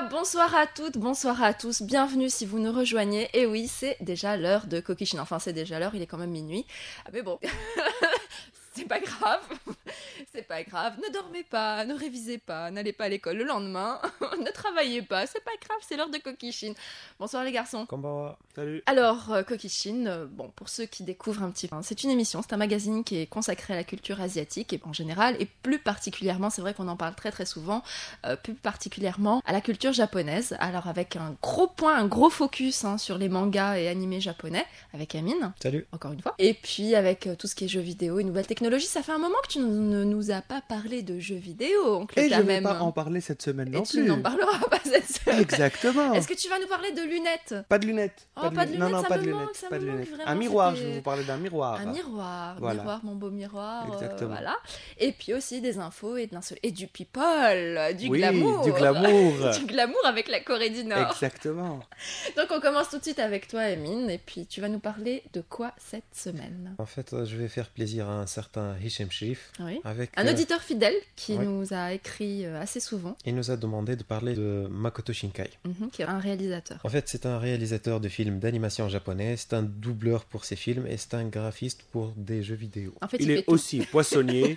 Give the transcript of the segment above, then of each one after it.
Bonsoir à toutes, bonsoir à tous, bienvenue si vous nous rejoignez. Et oui, c'est déjà l'heure de Cookie-Shin. Enfin, c'est déjà l'heure, il est quand même minuit. Ah, mais bon, c'est pas grave, c'est pas grave. Ne dormez pas, ne révisez pas, n'allez pas à l'école le lendemain, ne travaillez pas, c'est pas grave, c'est l'heure de Cookie-Shin. Bonsoir les garçons. Konbanwa. Salut. Alors, Cookie-Shin, bon, pour ceux qui découvrent un petit peu, c'est une émission, c'est un magazine qui est consacré à la culture asiatique et en général, et plus particulièrement, c'est vrai qu'on en parle très très souvent, plus particulièrement à la culture japonaise. Alors avec un gros point, un gros focus sur les mangas et animés japonais, avec Amine. Salut. Encore une fois. Et puis avec tout ce qui est jeux vidéo et nouvelles technologies, ça fait un moment que tu ne nous as pas parlé de jeux vidéo, oncle Et je vais Tamem. pas en parler cette semaine non Et tu plus. n'en parleras pas cette semaine. Exactement. Est-ce que tu vas nous parler de lunettes? Pas de lunettes. Oh, pas de lunettes, Non, ça pas me de manque, lunettes. ça Pas me de manque lunettes. vraiment, Un miroir, c'était- je vais vous parler d'un miroir. Un miroir, Voilà. miroir, mon beau miroir. Exactement. Voilà. Et puis aussi des infos et de et du people, du Oui, glamour. du glamour. Du glamour avec la Corée du Nord. Exactement. Donc on commence tout de suite avec toi, Emine, et puis tu vas nous parler de quoi cette semaine? En fait, je vais faire plaisir à un certain Hichem Shrif. Oui. Avec, Un auditeur fidèle qui ouais. nous a écrit assez souvent, il nous a demandé de parler de Makoto Shinkai. qui est un réalisateur. En fait, c'est un réalisateur de films d'animation japonais, c'est un doubleur pour ses films et c'est un graphiste pour des jeux vidéo. En fait, Il fait est tout. aussi poissonnier,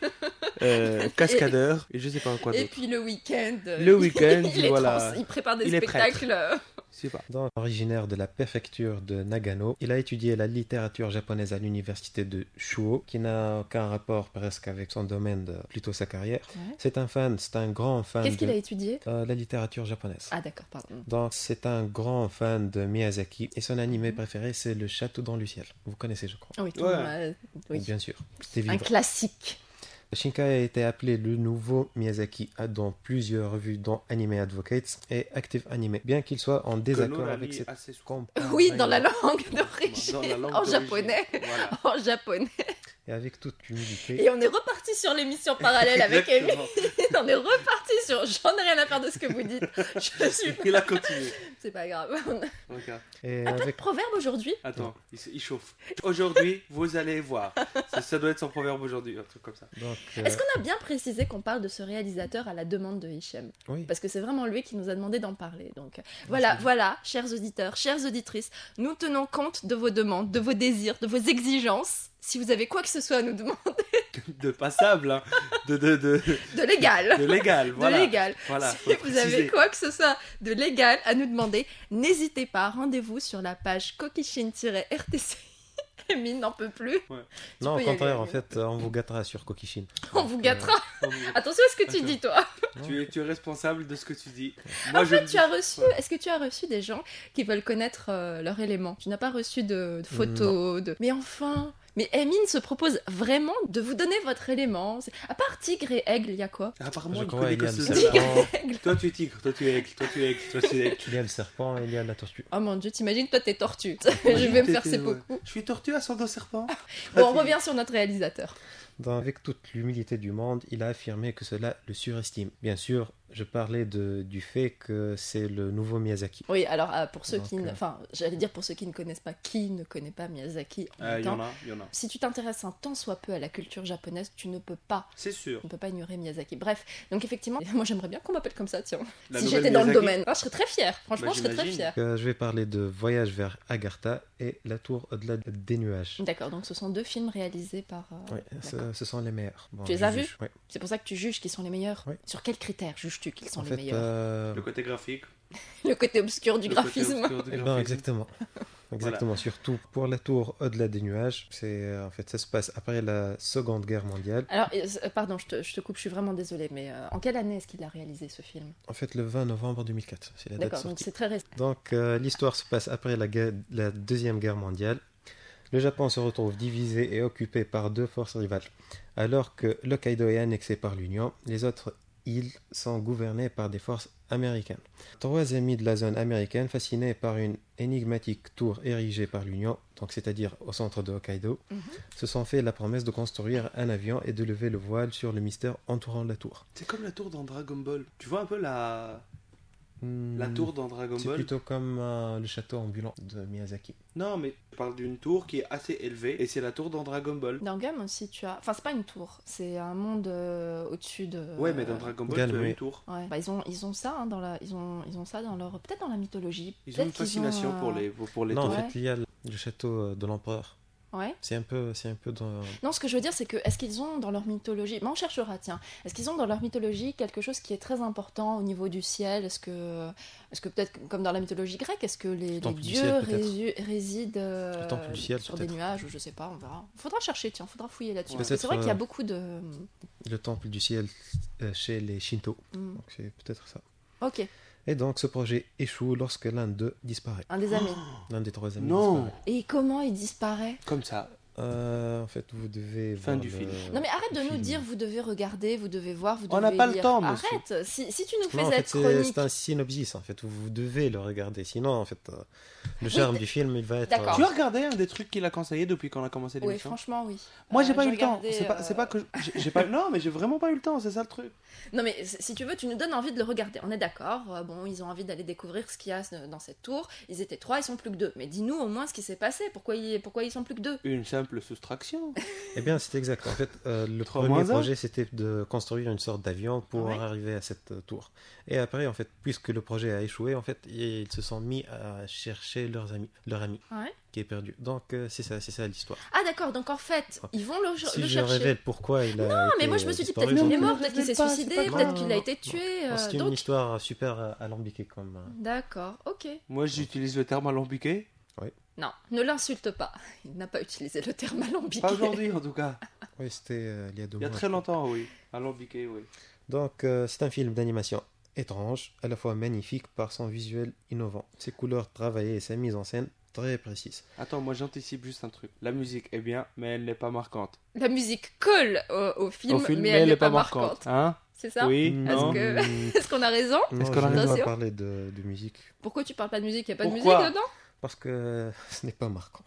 cascadeur, et je sais pas quoi Et d'autre. puis le week-end. Le week-end, il, est voilà. il prépare des Il est spectacles. Je sais pas. Donc, originaire de la préfecture de Nagano, il a étudié la littérature japonaise à l'université de Shuo, qui n'a aucun rapport presque avec son domaine, plutôt sa carrière. Ouais. C'est un grand fan Qu'est-ce qu'il de a étudié? la littérature japonaise. Ah d'accord, pardon. Donc, c'est un grand fan de Miyazaki et son animé préféré, c'est Le Château dans le ciel. Vous connaissez, je crois. Oui, Ouais. oui. Bien sûr. C'était Un vivant. classique. Shinkai a été appelé le nouveau Miyazaki dans plusieurs revues, dont Anime Advocates et Active Anime, bien qu'il soit en désaccord avec cette assez souvent. Oui, dans la langue Dans d'origine, la langue en d'origine. japonais. Voilà. En japonais. et avec toute humilité. Et on est reparti sur l'émission parallèle avec Amy. Exactement. On est reparti sur j'en ai rien à faire de ce que vous dites. Je suis. Il a continué. C'est pas grave. Regarde. Et Ah, avec proverbe aujourd'hui. Attends, il chauffe. Aujourd'hui, vous allez voir. Ça doit être son proverbe aujourd'hui, un truc comme ça. donc, Est-ce qu'on a bien précisé qu'on parle de ce réalisateur à la demande de Hichem? oui. Parce que c'est vraiment lui qui nous a demandé d'en parler. Donc voilà, chers auditeurs, chères auditrices, nous tenons compte de vos demandes, de vos désirs, de vos exigences. Si vous avez quoi que ce soit à nous demander, De passable, hein. De légal. légal, voilà. De légal. Voilà, Si faut vous avez préciser. quoi que ce soit de légal à nous demander, n'hésitez pas, rendez-vous sur la page Cookie-Shin-RTC. Emine n'en peut plus. Tu Non, peux au y contraire, aller, en fait, on vous gâtera sur Cookie-Shin. On Donc, vous gâtera. Attention à ce que tu Attends. dis, toi. Tu es responsable de ce que tu dis. En fait, je me dis- Ouais. est-ce que tu as reçu des gens qui veulent connaître leur élément? Tu n'as pas reçu de photos, Mais enfin, mais Emine se propose vraiment de vous donner votre élément. À part tigre et aigle, il y a quoi? Apparemment, Je il crois connaît qu'il y que a le ce serpent, Toi, tu es tigre, toi, tu es aigle, toi, tu es aigle, toi, tu es aigle. il y a le serpent et il y a la tortue. Oh mon dieu, t'imagines, toi t'es tortue. Je vais me faire T'étais- seppuku. Je suis tortue à son dos serpent. Bon, on revient sur notre réalisateur. Donc, avec toute l'humilité du monde, il a affirmé que cela le surestime. Bien sûr, je parlais du fait que c'est le nouveau Miyazaki. Oui, alors pour ceux Donc, qui, enfin, j'allais dire pour ceux qui ne connaissent pas, qui ne connaît pas Miyazaki en même Il y temps. en a, il y en a. Si tu t'intéresses un tant soit peu à la culture japonaise, tu ne peux pas C'est sûr. on peut pas ignorer Miyazaki. Bref, donc effectivement, moi j'aimerais bien qu'on m'appelle comme ça, tiens. La Si nouvelle j'étais dans le Miyazaki. domaine. Ah, je serais très fière. Franchement, Bah, je serais très j'imagine. fière. Je vais parler de Voyage vers Agartha et La Tour au-delà des nuages. D'accord, donc ce sont deux films réalisés par. Oui, d'accord. ce sont les meilleurs. Bon, Tu les je as juge, vus oui. C'est pour ça que tu juges qu'ils sont les meilleurs. Oui. Sur quels critères juges-tu qu'ils sont En les fait, meilleurs Le côté graphique. Le côté obscur du le côté graphisme. obscur du eh ben, graphisme. exactement. Exactement, surtout pour La Tour au-delà des nuages. En fait, ça se passe après la Seconde Guerre mondiale. Alors, pardon, je te coupe, je suis vraiment désolée, mais en quelle année est-ce qu'il a réalisé ce film? En fait, le 20 novembre 2004, c'est la date de D'accord, donc sortie. c'est très récent. Donc, l'histoire se passe après la Deuxième Guerre mondiale. Le Japon se retrouve divisé et occupé par deux forces rivales. Alors que l'Hokkaido est annexé par l'Union, les autres îles sont gouvernées par des forces américaines. Trois amis de la zone américaine, fascinés par une énigmatique tour érigée par l'Union, donc c'est-à-dire au centre de Hokkaido, se sont fait la promesse de construire un avion et de lever le voile sur le mystère entourant la tour. C'est comme la tour dans Dragon Ball. Tu vois un peu La tour dans Dragon C'est Ball. plutôt comme le château ambulant de Miyazaki. Non, mais je parle d'une tour qui est assez élevée et c'est la tour dans Dragon Ball. Dans Gamme aussi, tu as. Enfin, c'est pas une tour, c'est un monde au-dessus de. Ouais, mais dans Dragon Ball, Gal, tu as oui. une tour. Ouais. Bah, ils ont ça hein, ils ont ça dans leur peut-être dans la mythologie. Ils ont Peut-être une qu'ils fascination ont, pour les Non, en tours. Ouais. fait, il y a le château de l'empereur. Ouais. C'est un peu dans... Non, ce que je veux dire, c'est que est-ce qu'ils ont dans leur mythologie, mais on cherchera, tiens, est-ce qu'ils ont dans leur mythologie quelque chose qui est très important au niveau du ciel? Est-ce que peut-être comme dans la mythologie grecque, est-ce que les temple du dieux ciel, peut-être. résident Le temple du ciel, sur des peut-être. nuages ou je sais pas, on verra. Faudra chercher, tiens, faudra fouiller là-dessus. Ouais. Parce que c'est vrai Peut-être, qu'il y a beaucoup de. le temple du ciel chez les Shinto. Hmm. Donc c'est peut-être ça. Ok, Et donc ce projet échoue lorsque l'un d'eux disparaît. un des amis. L'un des trois amis Non. disparaît. Et comment il disparaît? Comme ça. En fait, vous devez Fin voir du film. Non mais arrête de le nous film. dire, vous devez regarder, vous devez voir, vous devez On n'a pas le lire. temps, monsieur. Arrête, si tu nous fais Non, en fait, cette c'est chronique. un synopsis. En fait, vous devez le regarder. Sinon, en fait, le charme du film, il va être... D'accord. Tu as regardé un des trucs qu'il a conseillé depuis qu'on a commencé Oui, l'émission? franchement, oui. Moi, j'ai pas eu le temps. regardé, C'est pas que j'ai pas. Non, mais j'ai vraiment pas eu le temps. C'est ça le truc. Non mais si tu veux, tu nous donnes envie de le regarder. On est d'accord. Bon, ils ont envie d'aller découvrir ce qu'il y a dans cette tour. Ils étaient 3, ils sont plus que 2. Mais dis-nous au moins ce qui s'est passé. Pourquoi ils sont plus que 2? Une simple soustraction. Eh bien, c'est exact. En fait, le Trois premier moins un. projet, c'était de construire une sorte d'avion pour Ouais. arriver à cette tour. Et après, en fait, puisque le projet a échoué, en fait, ils se sont mis à chercher leur ami Ouais. qui est perdu. Donc, c'est ça l'histoire. Ah d'accord. Donc en fait, ils vont le Si le je chercher. révèle pourquoi il a Non, mais été moi je me suis dit disparu, peut-être qu'il est donc, mort, peut-être qu'il s'est pas, c'est suicidé, pas peut-être grave. qu'il a été tué. c'est une Donc histoire super alambiquée comme... d'accord. Ok. Moi, j'utilise le terme alambiqué. Non, ne l'insulte pas. Il n'a pas utilisé le terme alambiqué. Pas aujourd'hui, en tout cas. Oui, c'était il y a 2 Il y a mois. très longtemps, oui. Alambiqué, oui. Donc, c'est un film d'animation étrange, à la fois magnifique par son visuel innovant, ses couleurs travaillées et sa mise en scène très précise. Attends, moi j'anticipe juste un truc. La musique est bien, mais elle n'est pas marquante. La musique colle au film, Au film, mais elle n'est pas marquante. marquante. Hein? C'est ça? Oui, Est-ce non. que- Est-ce qu'on a raison? Non, Est-ce qu'on a je vais raison pas parler de musique, Pourquoi tu parles pas de musique? Il n'y a pas de Pourquoi musique dedans? parce que ce n'est pas marquant.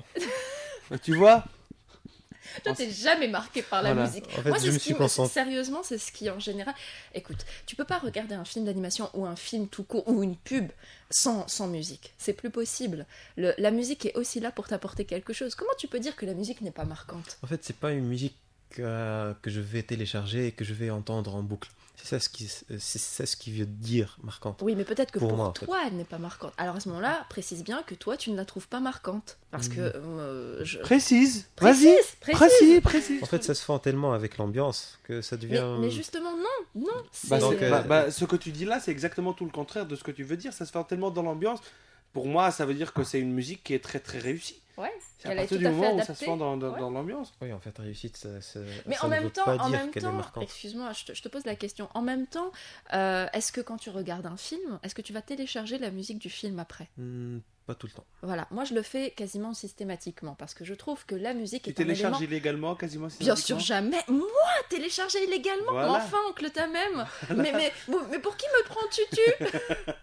Tu vois? Toi, t'es jamais marqué par la Voilà. musique. En fait, Moi, je c'est me ce qui suis concentré. Sérieusement, c'est ce qui, en général... Écoute, tu peux pas regarder un film d'animation ou un film tout court ou une pub sans musique. C'est plus possible. La musique est aussi là pour t'apporter quelque chose. Comment tu peux dire que la musique n'est pas marquante? En fait, c'est pas une musique que je vais télécharger et que je vais entendre en boucle. C'est ça ce qui veut dire marquante. Oui, mais peut-être que Pour pour moi, en fait. toi, elle n'est pas marquante. Alors à ce moment-là, précise bien que toi, tu ne la trouves pas marquante. Parce que... je... Précise. Vas-y. Précise. En fait, ça se fend tellement avec l'ambiance que ça devient... Mais justement, non. Bah, Donc, ce que tu dis là, c'est exactement tout le contraire de ce que tu veux dire. Ça se fait tellement dans l'ambiance. Pour moi, ça veut dire que c'est une musique qui est très très réussie. Ouais, C'est à elle est partir tout du à fait moment où ça adaptée. se fait dans Ouais. l'ambiance. Oui, en fait, réussite, Mais ça en ne même veut temps, pas dire qu'elle est marquante. excuse-moi, je te pose la question. En même temps, est-ce que quand tu regardes un film, est-ce que tu vas télécharger la musique du film après? Pas tout le temps. Voilà, moi je le fais quasiment systématiquement parce que je trouve que la musique Tu est un télécharges élément... illégalement, quasiment Bien systématiquement. sûr, jamais. Moi, télécharger illégalement. Voilà. Mais enfin, oncle ta même. Mais pour qui me prends-tu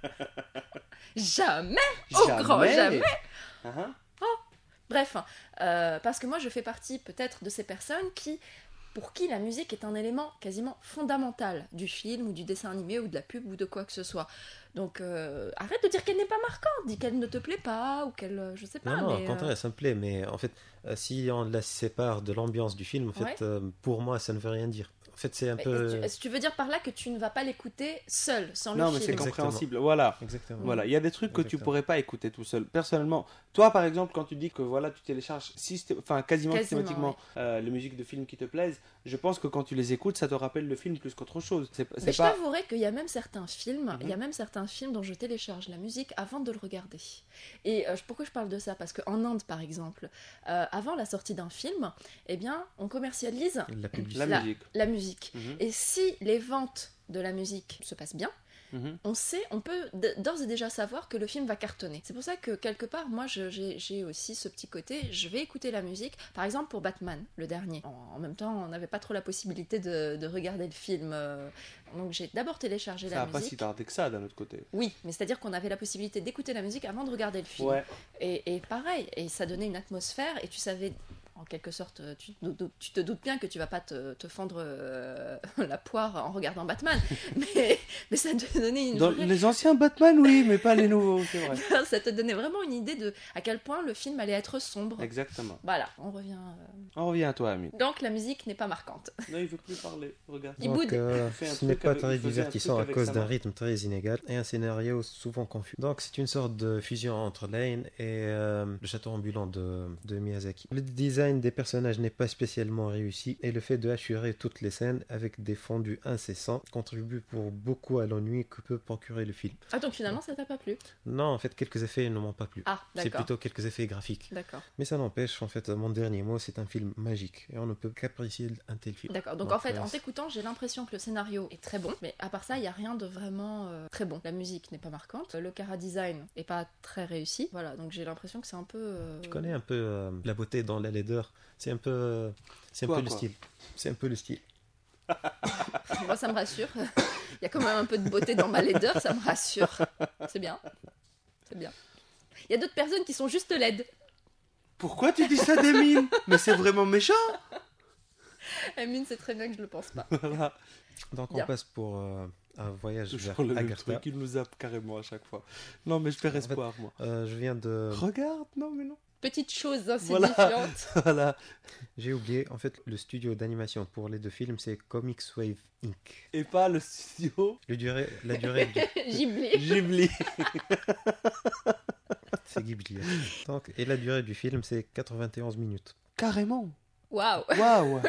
Jamais. Au grand jamais. Uh-huh. Bref, parce que moi je fais partie peut-être de ces personnes pour qui la musique est un élément quasiment fondamental du film ou du dessin animé ou de la pub ou de quoi que ce soit. Donc arrête de dire qu'elle n'est pas marquante, dis qu'elle ne te plaît pas ou qu'elle, je sais pas. Non, mais, au contraire, ça me plaît, mais en fait, si on la sépare de l'ambiance du film, en fait, pour moi, ça ne veut rien dire. En fait, c'est un peu... Est-ce que tu veux dire par là que tu ne vas pas l'écouter seul, sans Non, le mais c'est film? compréhensible. Voilà. Exactement. Voilà, il y a des trucs que tu Exactement. pourrais pas écouter tout seul. Personnellement, toi par exemple, quand tu dis que voilà, tu télécharges quasiment systématiquement les musiques de films qui te plaisent, je pense que quand tu les écoutes, ça te rappelle le film plus qu'autre chose. Mais C'est je pas. t'avouerai qu'il y a même certains films, il y a même certains films dont je télécharge la musique avant de le regarder. Et pourquoi je parle de ça? Parce qu'en Inde, par exemple, avant la sortie d'un film, eh bien, on commercialise La publicité. La musique. la musique. Mhm. Et si les ventes de la musique se passent bien, Mhm. on peut d'ores et déjà savoir que le film va cartonner. C'est pour ça que quelque part, moi, j'ai aussi ce petit côté, je vais écouter la musique. Par exemple, pour Batman, le dernier. En même temps, on n'avait pas trop la possibilité de regarder le film. Donc j'ai d'abord téléchargé Ça la n'a pas musique. si tardé que ça d'un autre côté. Oui, mais c'est-à-dire qu'on avait la possibilité d'écouter la musique avant de regarder le film. Ouais. Et pareil, et ça donnait une atmosphère, et tu savais en quelque sorte, tu te doutes bien que tu vas pas te fendre la poire en regardant Batman, mais ça te donnait une Dans les anciens Batman, oui, mais pas les nouveaux, c'est vrai. ça te donnait vraiment une idée de à quel point le film allait être sombre. Exactement. Voilà, on revient. On revient à toi, Amine. Donc la musique n'est pas marquante. Non, il veut plus parler. Regarde. Il Donc, boude. ce n'est pas très divertissant à cause d'un rythme très inégal et un scénario souvent confus. Donc, c'est une sorte de fusion entre Lane et le château ambulant de Miyazaki. Le design des personnages n'est pas spécialement réussi et le fait de hachurer toutes les scènes avec des fondus incessants contribue pour beaucoup à l'ennui que peut procurer le film. Ah, donc finalement ça t'a pas plu? Non, en fait, quelques effets ne m'ont pas plu. Ah, C'est d'accord. plutôt quelques effets graphiques. D'accord. Mais ça n'empêche, en fait, mon dernier mot, c'est un film magique et on ne peut qu'apprécier un tel film. D'accord, donc en fait, en t'écoutant, j'ai l'impression que le scénario est très bon, mais à part ça, il n'y a rien de vraiment très bon. La musique n'est pas marquante, le chara-design n'est pas très réussi, voilà, donc j'ai l'impression que c'est un peu... Tu connais un peu la beauté dans la laideur, c'est un peu le style. C'est un peu le style. Moi, ça me rassure. Il y a quand même un peu de beauté dans ma laideur, ça me rassure. C'est bien. C'est bien. Il y a d'autres personnes qui sont juste laides. Pourquoi tu dis ça d'Emine? Mais c'est vraiment méchant. Amine, c'est très bien que je le pense pas. Voilà. Donc Bien. on passe pour un voyage vers Toujours le même Agartha. truc, il nous zappe carrément à chaque fois. Non, mais je perds espoir, moi. Je viens de... Regarde, non, mais non. Petite chose Voilà. insignifiante. Voilà. J'ai oublié, en fait, le studio d'animation pour les deux films, c'est Comics Wave Inc. Et pas le studio La durée du... Ghibli. Ghibli. C'est Ghibli. Donc, et la durée du film, c'est 91 minutes. Carrément. Waouh. Waouh.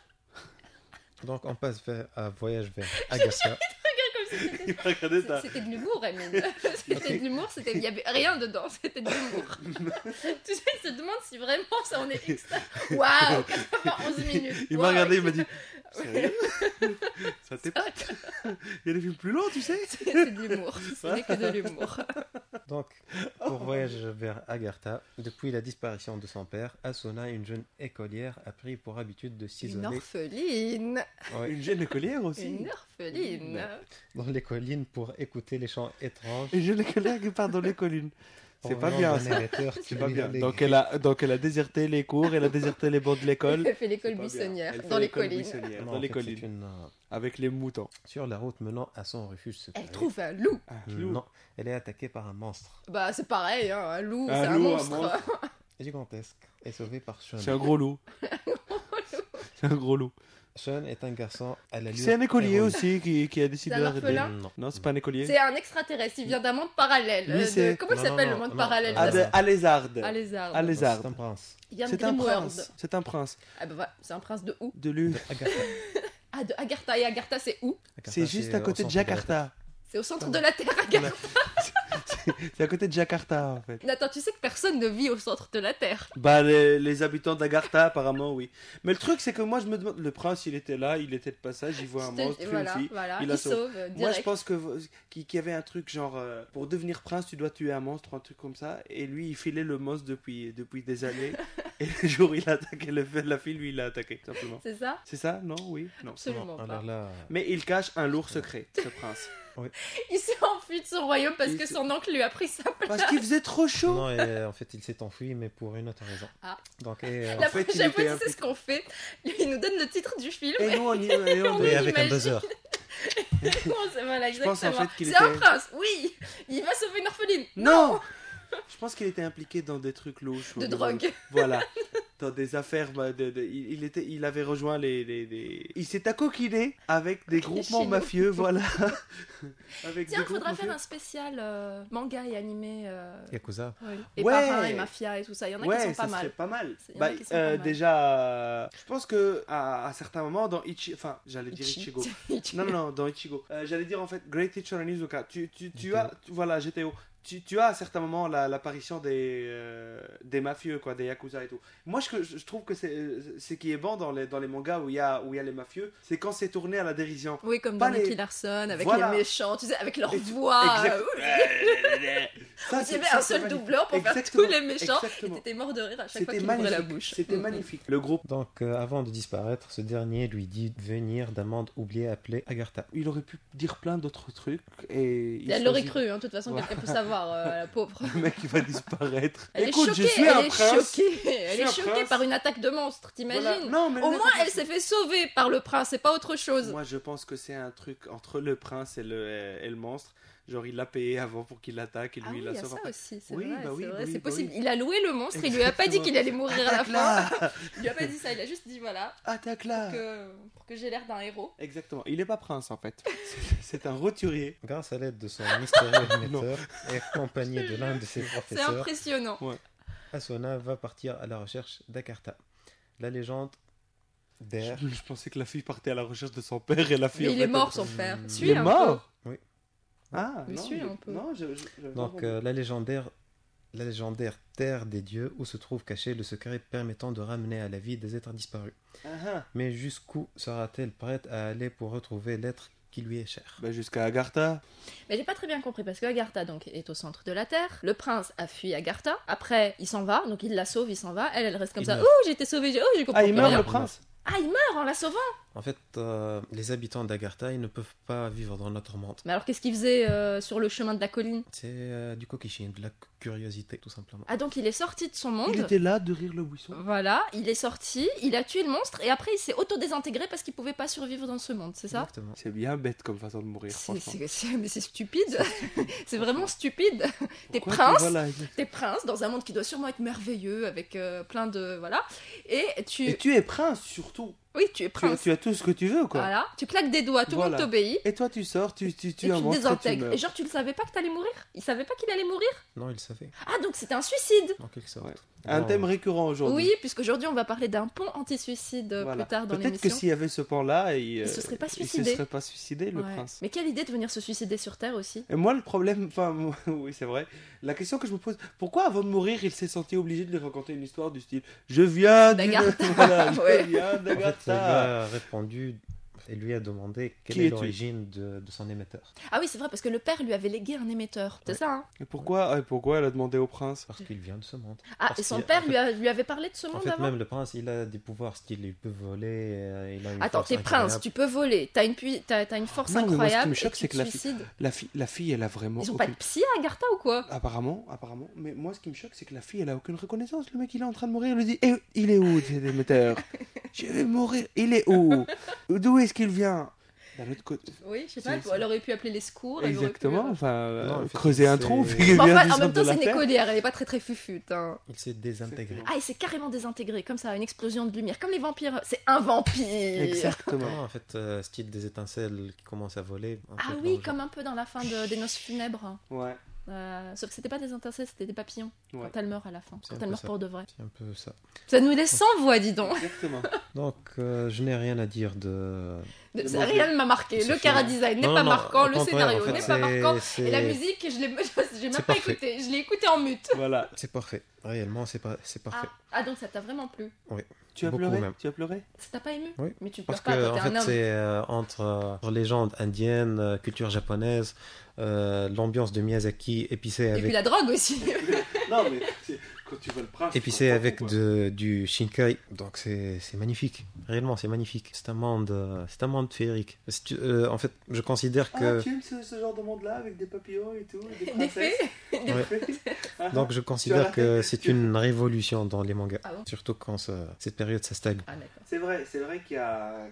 Donc on passe vers un voyage vers Agatha. Il m'a regardé ça. C'était de l'humour, Amine. C'était de l'humour, il n'y avait rien dedans, c'était de l'humour. Tu sais, il se demande si vraiment ça en est extra. Waouh, 91 minutes. Il Wow, m'a regardé, il m'a dit sérieux? Ça t'est pas. excellent. Il y a des films plus longs, tu sais. C'est de l'humour, ce n'est que de l'humour. Donc, pour voyage vers Agartha, depuis la disparition de son père, Asuna, une jeune écolière, a pris pour habitude de Une s'isoler orpheline. ouais, Une jeune écolière aussi. Une orpheline. dans les collines pour écouter les chants étranges. Une jeune écolière qui part dans les collines. C'est pas bien ça. C'est pas bien. Donc elle a déserté les cours, elle a déserté les bancs de l'école. Elle fait l'école C'est pas bien. buissonnière Elle fait dans les l'école collines. buissonnière, Non, dans en les fait, collines. c'est une, Avec les moutons. sur la route menant à son refuge secret. Elle trouve un loup. Un loup. Non, elle est attaquée par un monstre Bah c'est pareil, hein, un loup, Un c'est un loup, un monstre. monstre. gigantesque et sauvée par Sean. C'est un gros loup. C'est un gros loup. Sean est un garçon à l'allure C'est un écolier héroïque. aussi qui a décidé C'est un d'arrêter. orphelin Non. Non, c'est pas un écolier. C'est un extraterrestre, il vient d'un monde parallèle. Lui, c'est- Comment il Non, s'appelle non, le monde non, parallèle non. de- Alézarde. Alézard. Alézard. C'est un prince. Il vient de C'est un Grimworld. prince. C'est un prince. Ah bah voilà, c'est un prince de où? De lui. Agatha. Ah, de Agartha. Et Agartha, c'est où? Agatha, C'est juste à au côté de centre la Jakarta. C'est au centre de la Terre, Agartha. C'est à côté de Jakarta en fait. Attends, tu sais que personne ne vit au centre de la Terre. Bah les habitants d'Agartha apparemment oui. Mais le truc c'est que moi je me demande, le prince il était là, il était de passage, il voit un monstre, Et une voilà, fille. voilà. il Il la sauve Moi direct. je pense que qu'il y avait un truc genre pour devenir prince tu dois tuer un monstre, un truc comme ça. Et lui il filait le monstre depuis des années. Et le jour où il a attaqué la fille, lui il l'a attaqué tout simplement. C'est ça? C'est ça? Non? Oui? Non. Absolument pas. Alors là, Mais il cache un lourd secret, ce prince. Il s'est enfui de son royaume parce Il que s'est- son oncle lui a pris sa place. Parce qu'il faisait trop chaud. non, et, en fait, il s'est enfui, mais pour une autre raison. Ah. Donc, et, La en fait, prochaine il fois, était tu sais ce qu'on fait? Il nous donne le titre du film. Et nous on y et on- On et avec un imagine. buzzer. Non, c'est voilà, Je pense, exactement. en fait, qu'il C'est un était- prince, oui. Il va sauver une orpheline. Non. Je pense qu'il était impliqué dans des trucs louches. De drogue. Voilà. Dans des affaires. Il avait rejoint Il s'est accoquiné avec des groupements Chinois. mafieux, voilà. Avec Tiens, des groupes faudra faire mafieux. un spécial manga et animé. Yakuza. Et Ouais. parrain et mafia et tout ça. Il y en a qui Ouais, sont ça pas serait mal. pas mal. Il y en a qui sont pas mal. Déjà, je pense que à certains moments dans enfin, j'allais dire Ichi. Ichigo. Non, dans Ichigo. J'allais dire en fait Great Teacher Onizuka. Tu as, voilà, GTO. Tu as à certains moments l'apparition des mafieux, quoi, des yakuza et tout. Moi, je trouve que c'est qui est bon dans les mangas où il y a les mafieux, c'est quand c'est tourné à la dérision. Oui, comme Pas dans les- Nicky Larson, avec Voilà. les méchants, tu sais, avec leur Ex- voix. exact- Il y avait un seul doubleur pour faire tous les méchants. Et Exactement. t'étais mort de rire à chaque fois C'était qu'il ouvrait la magnifique. bouche. C'était magnifique. Le groupe, Donc, avant de disparaître, ce dernier lui dit de venir d'un monde oublié appelé Agartha. il aurait pu dire plein d'autres trucs et Elle l'aurait cru, hein, de toute façon, Ouais. quelqu'un peut savoir voir, la pauvre. Le mec, il va disparaître. Elle Écoute, est je choquée, suis un prince. Elle suis est un choquée prince. par une attaque de monstre, t'imagines? Voilà. Non, mais Au le- moins, elle s'est fait sauver par le prince, c'est pas autre chose. Moi, je pense que c'est un truc entre le prince et le monstre. Genre, il l'a payé avant pour qu'il l'attaque et lui, Ah oui, il il la y a sauve ça après. aussi, c'est Oui, vrai, bah oui, c'est bah vrai, oui, c'est bah possible. oui. Il a loué le monstre, il lui a pas dit qu'il allait mourir à la fin. Attaque-la. Il lui a pas dit ça, il a juste dit voilà, Attaque-la. pour que j'ai l'air d'un héros. Exactement. Il est pas prince, en fait. C'est un roturier. Grâce à l'aide de son mystérieux émetteur et accompagné de l'un de ses C'est professeurs, impressionnant. Asuna va partir à la recherche d'Akarta. La légende d'Air. Je pensais que la fille partait à la recherche de son père et la fille. Mais en il fait, est mort, elle- son père. Il Suis Il est un mort. Oui. Ah, Mais non, suis un peu. Non, j'avais Donc entendu. la légendaire terre des dieux où se trouve caché le secret permettant de ramener à la vie des êtres disparus. Ah, ah. Mais jusqu'où sera-t-elle prête à aller pour retrouver l'être qui lui est cher? Bah, jusqu'à Agartha. Mais j'ai pas très bien compris parce que Agartha donc est au centre de la Terre. Le prince a fui Agartha. Après, il s'en va, donc il la sauve, il s'en va. Elle reste comme Il ça. meurt. Oh, j'ai été sauvée. Oh, j'ai compris Ah, il plus meurt rien. le prince. Ah, il meurt en la sauvant. En fait, les habitants d'Agartha, ils ne peuvent pas vivre dans notre monde. Mais alors, qu'est-ce qu'il faisait sur le chemin de la colline? C'est du kokishin, de la curiosité, tout simplement. Ah, donc il est sorti de son monde. Il était là de rire le buisson. Voilà, il est sorti, il a tué le monstre et après il s'est auto-désintégré parce qu'il pouvait pas survivre dans ce monde, c'est ça? Exactement. C'est bien bête comme façon de mourir, franchement. Mais c'est stupide, c'est vraiment stupide. T'es Pourquoi prince, voilà, t'es prince dans un monde qui doit sûrement être merveilleux avec plein de voilà, et tu, Et tu es prince surtout. oui tu es prince, Tu as tout ce que tu veux, quoi. voilà, tu claques des doigts, tout le Voilà. monde t'obéit. Et toi, tu sors, tu Et es tu un te monstre et tu désintègres. meurs. Et genre, tu le savais pas que t'allais mourir? Il savait pas qu'il allait mourir? Non, il savait, Ah, donc c'était un suicide! en quelque sorte. Ouais. Un Bon, thème récurrent aujourd'hui. Oui, puisqu'aujourd'hui on va parler d'un pont anti-suicide Voilà. plus tard dans Peut-être que l'émission. s'il y avait ce pan-là, il se serait pas il suicidé. se serait pas suicidé, le Ouais. prince. Mais quelle idée de venir se suicider sur Terre aussi. Et moi, le problème, enfin, oui, c'est vrai. La question que je me pose, pourquoi avant de mourir, il s'est senti obligé de lui raconter une histoire du style Je viens D'Agartha. Voilà, je Ouais. viens En fait, il lui d'Agartha. a répondu et lui a demandé quelle Qui est es-tu l'origine de son émetteur. Ah oui, c'est vrai, parce que le père lui avait légué un émetteur. C'est Ouais. ça, hein? Et pourquoi elle a demandé au prince Parce qu'il vient de ce monde. Ah, Parce et son qu'il- père en fait- lui avait parlé de ce En monde fait, avant? même le prince, il a des pouvoirs, style il peut voler, il a une Attends, force t'es prince, incroyable. tu peux voler, t'as une force Non, mais moi, ce qui incroyable me choque, et c'est tu que te suicides. La fille, elle a vraiment. Ils ont pas de psy à Agartha ou quoi? Apparemment. Mais moi, ce qui me choque, c'est que la fille, elle a aucune reconnaissance. Le mec, il est en train de mourir. Elle lui dit il est où, cet émetteur? Je vais mourir. Il est où? D'où est-ce qu'il vient? D'un autre côté. Oui, je sais C'est- pas, elle aurait pu appeler les secours. elle aurait pu- Exactement. Enfin, Non, en fait, creuser un c'est- trou. Mais fait qu'il Mais vient enfin, du en centre même temps, de c'est la une Terre. écolière, elle est pas très fufute. Hein. Il s'est désintégré. Ah, il s'est carrément désintégré, comme ça, une explosion de lumière. Comme les vampires, c'est un vampire! Exactement. Non, en fait, style des étincelles qui commencent à voler. un Ah peu dans oui, le comme un peu dans la fin des noces funèbres. Ouais. Sauf que c'était pas des étincelles, c'était des papillons. Ouais. Quand elle meurt à la fin. C'est Quand un elle peu meurt ça. pour de vrai. C'est un peu ça. Ça nous laisse sans voix, dis donc. Exactement. Donc, je n'ai rien à dire de... C'est bon, Rien ne m'a marqué. c'est Le fini. chara-design n'est Non, pas non, marquant, au le contraire, scénario en fait, n'est pas marquant. c'est- Et la musique, j'ai même c'est pas parfait. écouté. Je l'ai écouté en mute. Voilà. C'est parfait. Réellement, c'est parfait. Ah, donc ça t'a vraiment plu. Tu as Beaucoup pleuré même. Tu as pleuré Ça t'a pas ému? Oui. Mais tu Parce pleures que, pas, en toi, t'es un fait, homme. c'est entre légendes indiennes, culture japonaise, l'ambiance de Miyazaki épicée Et puis avec, la drogue aussi. Non, mais quand tu vois le prince. épicée avec du shinkai. Donc, c'est magnifique. Réellement, c'est magnifique. C'est un monde féerique. En fait, je considère que... Ah, tu aimes ce genre de monde-là avec des papillons et tout, des Des princesses? fées. Des Ouais. fées. Donc, je considère que c'est une révolution dans les mangas. Ah bon? Surtout quand cette période, ça stagne. Ah, d'accord. C'est vrai qu'il y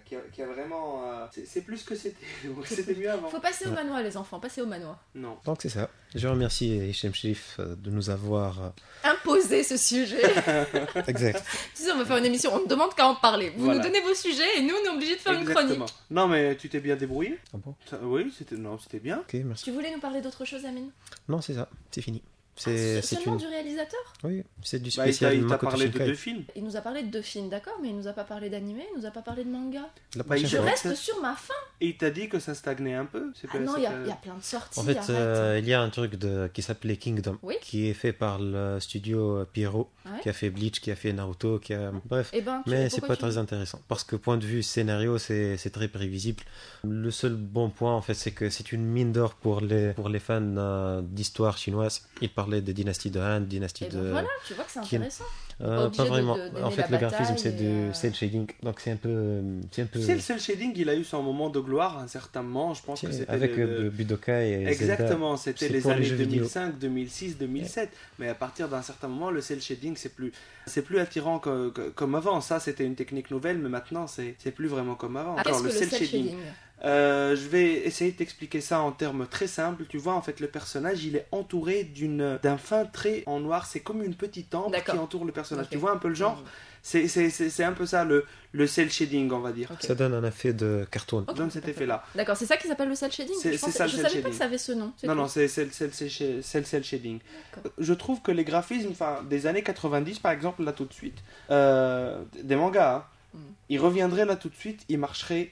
a vraiment. C'est plus que c'était. C'était mieux avant. Faut passer au Ouais. manoir, les enfants, passer au manoir. Non. Donc, c'est ça. Je remercie Hichem Chérif de nous avoir... Imposer ce sujet. Exact. Tu sais, on va faire une émission, on ne demande qu'à en parler. Vous Voilà. nous donnez vos sujets et nous, on est obligés de faire une Exactement. chronique. Non, mais tu t'es bien débrouillé. Ah bon? Oui, c'était bien. Ok, merci. Tu voulais nous parler d'autre chose, Amine? Non, c'est ça. C'est fini. Ah, C'est seulement une... du réalisateur? Oui, c'est du Bah, il spécial t'a Makoto parlé de Shinkai. 2 films. Il nous a parlé de 2 films, d'accord, mais il nous a pas parlé d'animé, il nous a pas parlé de manga. La Bah, il prochaine Je C'est vrai fois. reste sur ma faim. Et il t'a dit que ça stagnait un peu. Ah non, il y a plein de sorties. En fait, arrête. il y a un truc qui s'appelait Kingdom, Oui. qui est fait par le studio Pierrot, Ouais. qui a fait Bleach, qui a fait Naruto, qui a... Bref. Eh ben, Mais c'est pourquoi pas très intéressant, parce que point de vue scénario, c'est très prévisible. Le seul bon point, en fait, c'est que c'est une mine d'or pour les fans d'histoire chinoise. Ils parlent parlait des dynasties de Han, dynasties Et de... donc voilà, tu vois que c'est Qin. intéressant. Pas obligé vraiment. d'aimer En fait, la le graphisme, bataille c'est du et, cel shading. Donc, c'est un peu... Tu sais, le cel shading, il a eu son moment de gloire à un certain moment. Je pense que c'était avec Budokai et exactement, Zelda. c'était C'est les pour les années jeux vidéo. 2005, 2006, 2007. Mais à partir d'un certain moment, le cel shading, c'est plus attirant comme avant. Ça, c'était une technique nouvelle, mais maintenant, c'est plus vraiment comme avant. Ah, qu'est-ce Genre, que le cel shading? Je vais essayer de t'expliquer ça en termes très simples. Tu vois, en fait, le personnage, il est entouré d'un fin trait en noir. C'est comme une petite ambre D'accord. qui entoure le personnage. Ok. Tu vois un peu le genre? C'est un peu ça, le cel shading, on va dire. Ok. Ça donne un effet de cartoon. Ok, Donne cet d'accord. effet-là. D'accord, c'est ça qui s'appelle le cel shading. C'est Je ça, le cel savais pas shading. que ça avait ce nom. Non, tout. non, c'est le cel shading. D'accord. Je trouve que les graphismes des années 90, par exemple, là tout de suite, des mangas, hein, ils reviendraient là tout de suite, ils marcheraient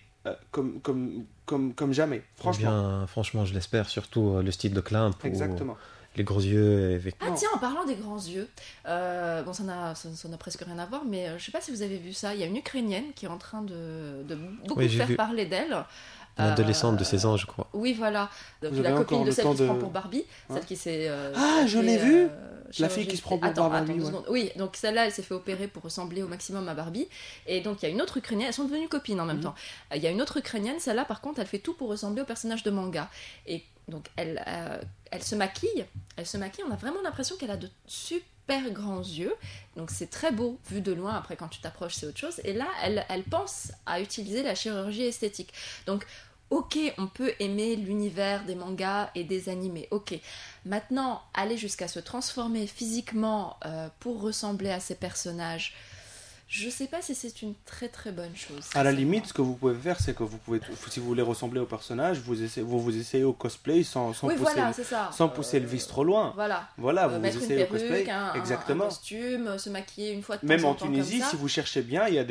comme jamais, franchement. Eh bien, franchement, je l'espère. Surtout le style de Clamp. Exactement. Les gros yeux avec... Ah tiens, en parlant des grands yeux, bon ça n'a presque rien à voir, mais je sais pas si vous avez vu ça, il y a une Ukrainienne qui est en train de beaucoup Oui, j'ai faire vu. parler d'elle. Une adolescente de 16 ans, je crois. Oui, voilà. Donc, Vous la avez copine encore de le celle temps qui se de- prend pour Barbie, Hein celle qui s'est... Ah, je l'ai vue La fille qui se prend pour Attends, Barbie, 2 ouais. secondes. Oui, donc celle-là, elle s'est fait opérer pour ressembler au maximum à Barbie. Et donc, il y a une autre Ukrainienne, elles sont devenues copines en même temps. Il y a une autre Ukrainienne, celle-là, par contre, elle fait tout pour ressembler au personnage de manga. Et donc, elle se maquille. On a vraiment l'impression qu'elle a de super grands yeux. Donc, c'est très beau vu de loin. Après, quand tu t'approches, c'est autre chose. Et là, elle pense à utiliser la chirurgie esthétique. Donc, ok, on peut aimer l'univers des mangas et des animés, ok. Maintenant, aller jusqu'à se transformer physiquement pour ressembler à ces personnages, je sais pas si c'est une très très bonne chose. À la sincèrement. limite, ce que vous pouvez faire, c'est que si vous voulez ressembler au personnage, vous essayez au cosplay sans Oui, pousser, voilà, c'est ça. sans pousser le vice trop loin. Voilà. Voilà, vous Mettre une essayez au perruque, cosplay. un Exactement. costume, se maquiller une fois de Même temps en temps Tunisie, comme ça. si vous cherchez bien, il y a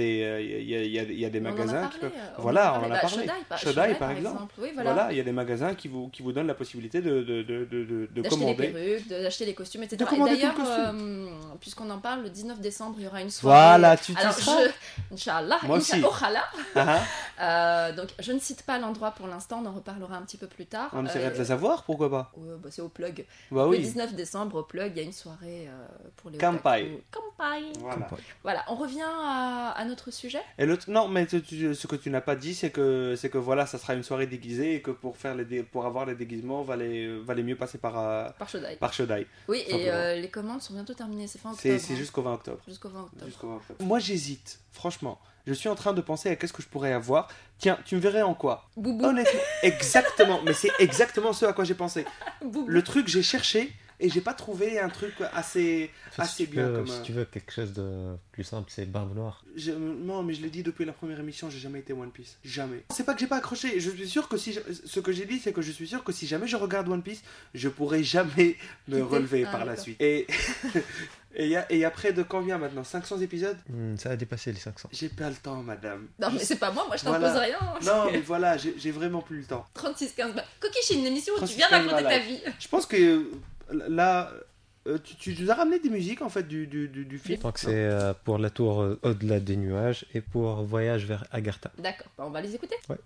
des On en a magasins. parlé, Voilà, on en a Bah, parlé. Shodai, Shodai, par exemple. Oui, voilà. Voilà, il y a des magasins qui vous donnent la possibilité de D'acheter les commander. perruques, d'acheter les costumes, etc. De Et commander tout le d'ailleurs, puisqu'on en parle, le 19 décembre, il y aura une soirée. Voilà, tu Alors, seras. Inch'Allah, Moi aussi. Inch'Allah. Ah, Donc, je ne cite pas l'endroit pour l'instant, on en reparlera un petit peu plus tard. on essaierait de la savoir, pourquoi pas? Bah, c'est au Plug. Bah Le oui. 19 décembre, au Plug, il y a une soirée pour les Kampai. otaku. Kampai. Voilà. Voilà, on revient à notre sujet. Et non, mais ce que tu n'as pas dit, c'est que voilà, ça sera une soirée déguisée et que pour avoir les déguisements, valait mieux passer par Par Shodai. Shodai. Oui, et Simplement. les commandes sont bientôt terminées, c'est fin octobre. C'est jusqu'au 20 octobre. Jusqu'au 20 octobre. Jusqu'au 20 octobre. Moi, j'hésite, franchement. Je suis en train de penser à qu'est-ce que je pourrais avoir. Tiens, tu me verrais en quoi? Boubou. Honnêtement, exactement. Mais c'est exactement ce à quoi j'ai pensé. Boubou. Le truc, j'ai cherché et j'ai pas trouvé un truc assez En fait, si tu bien. veux- si tu veux quelque chose de plus simple, c'est Barbe Noire. Non, mais je l'ai dit depuis la première émission, j'ai jamais été One Piece. Jamais. C'est pas que j'ai pas accroché. Je suis sûr que ce que j'ai dit, c'est que je suis sûr que si jamais je regarde One Piece, je pourrai jamais me Quitter. relever Ah, par la d'accord. suite. Et après de combien maintenant? 500 épisodes? Ça a dépassé les 500. J'ai pas le temps, madame. Non, mais c'est pas moi, je t'impose Voilà. rien. Non, mais voilà, j'ai vraiment plus le temps. 36-15 balles. Kokishin, une émission où tu 36, viens raconter voilà. ta vie. Je pense que là, tu nous as ramené des musiques en fait du film. Donc c'est pour la tour au-delà des nuages et pour Voyage vers Agartha. D'accord, bah, on va les écouter. Ouais.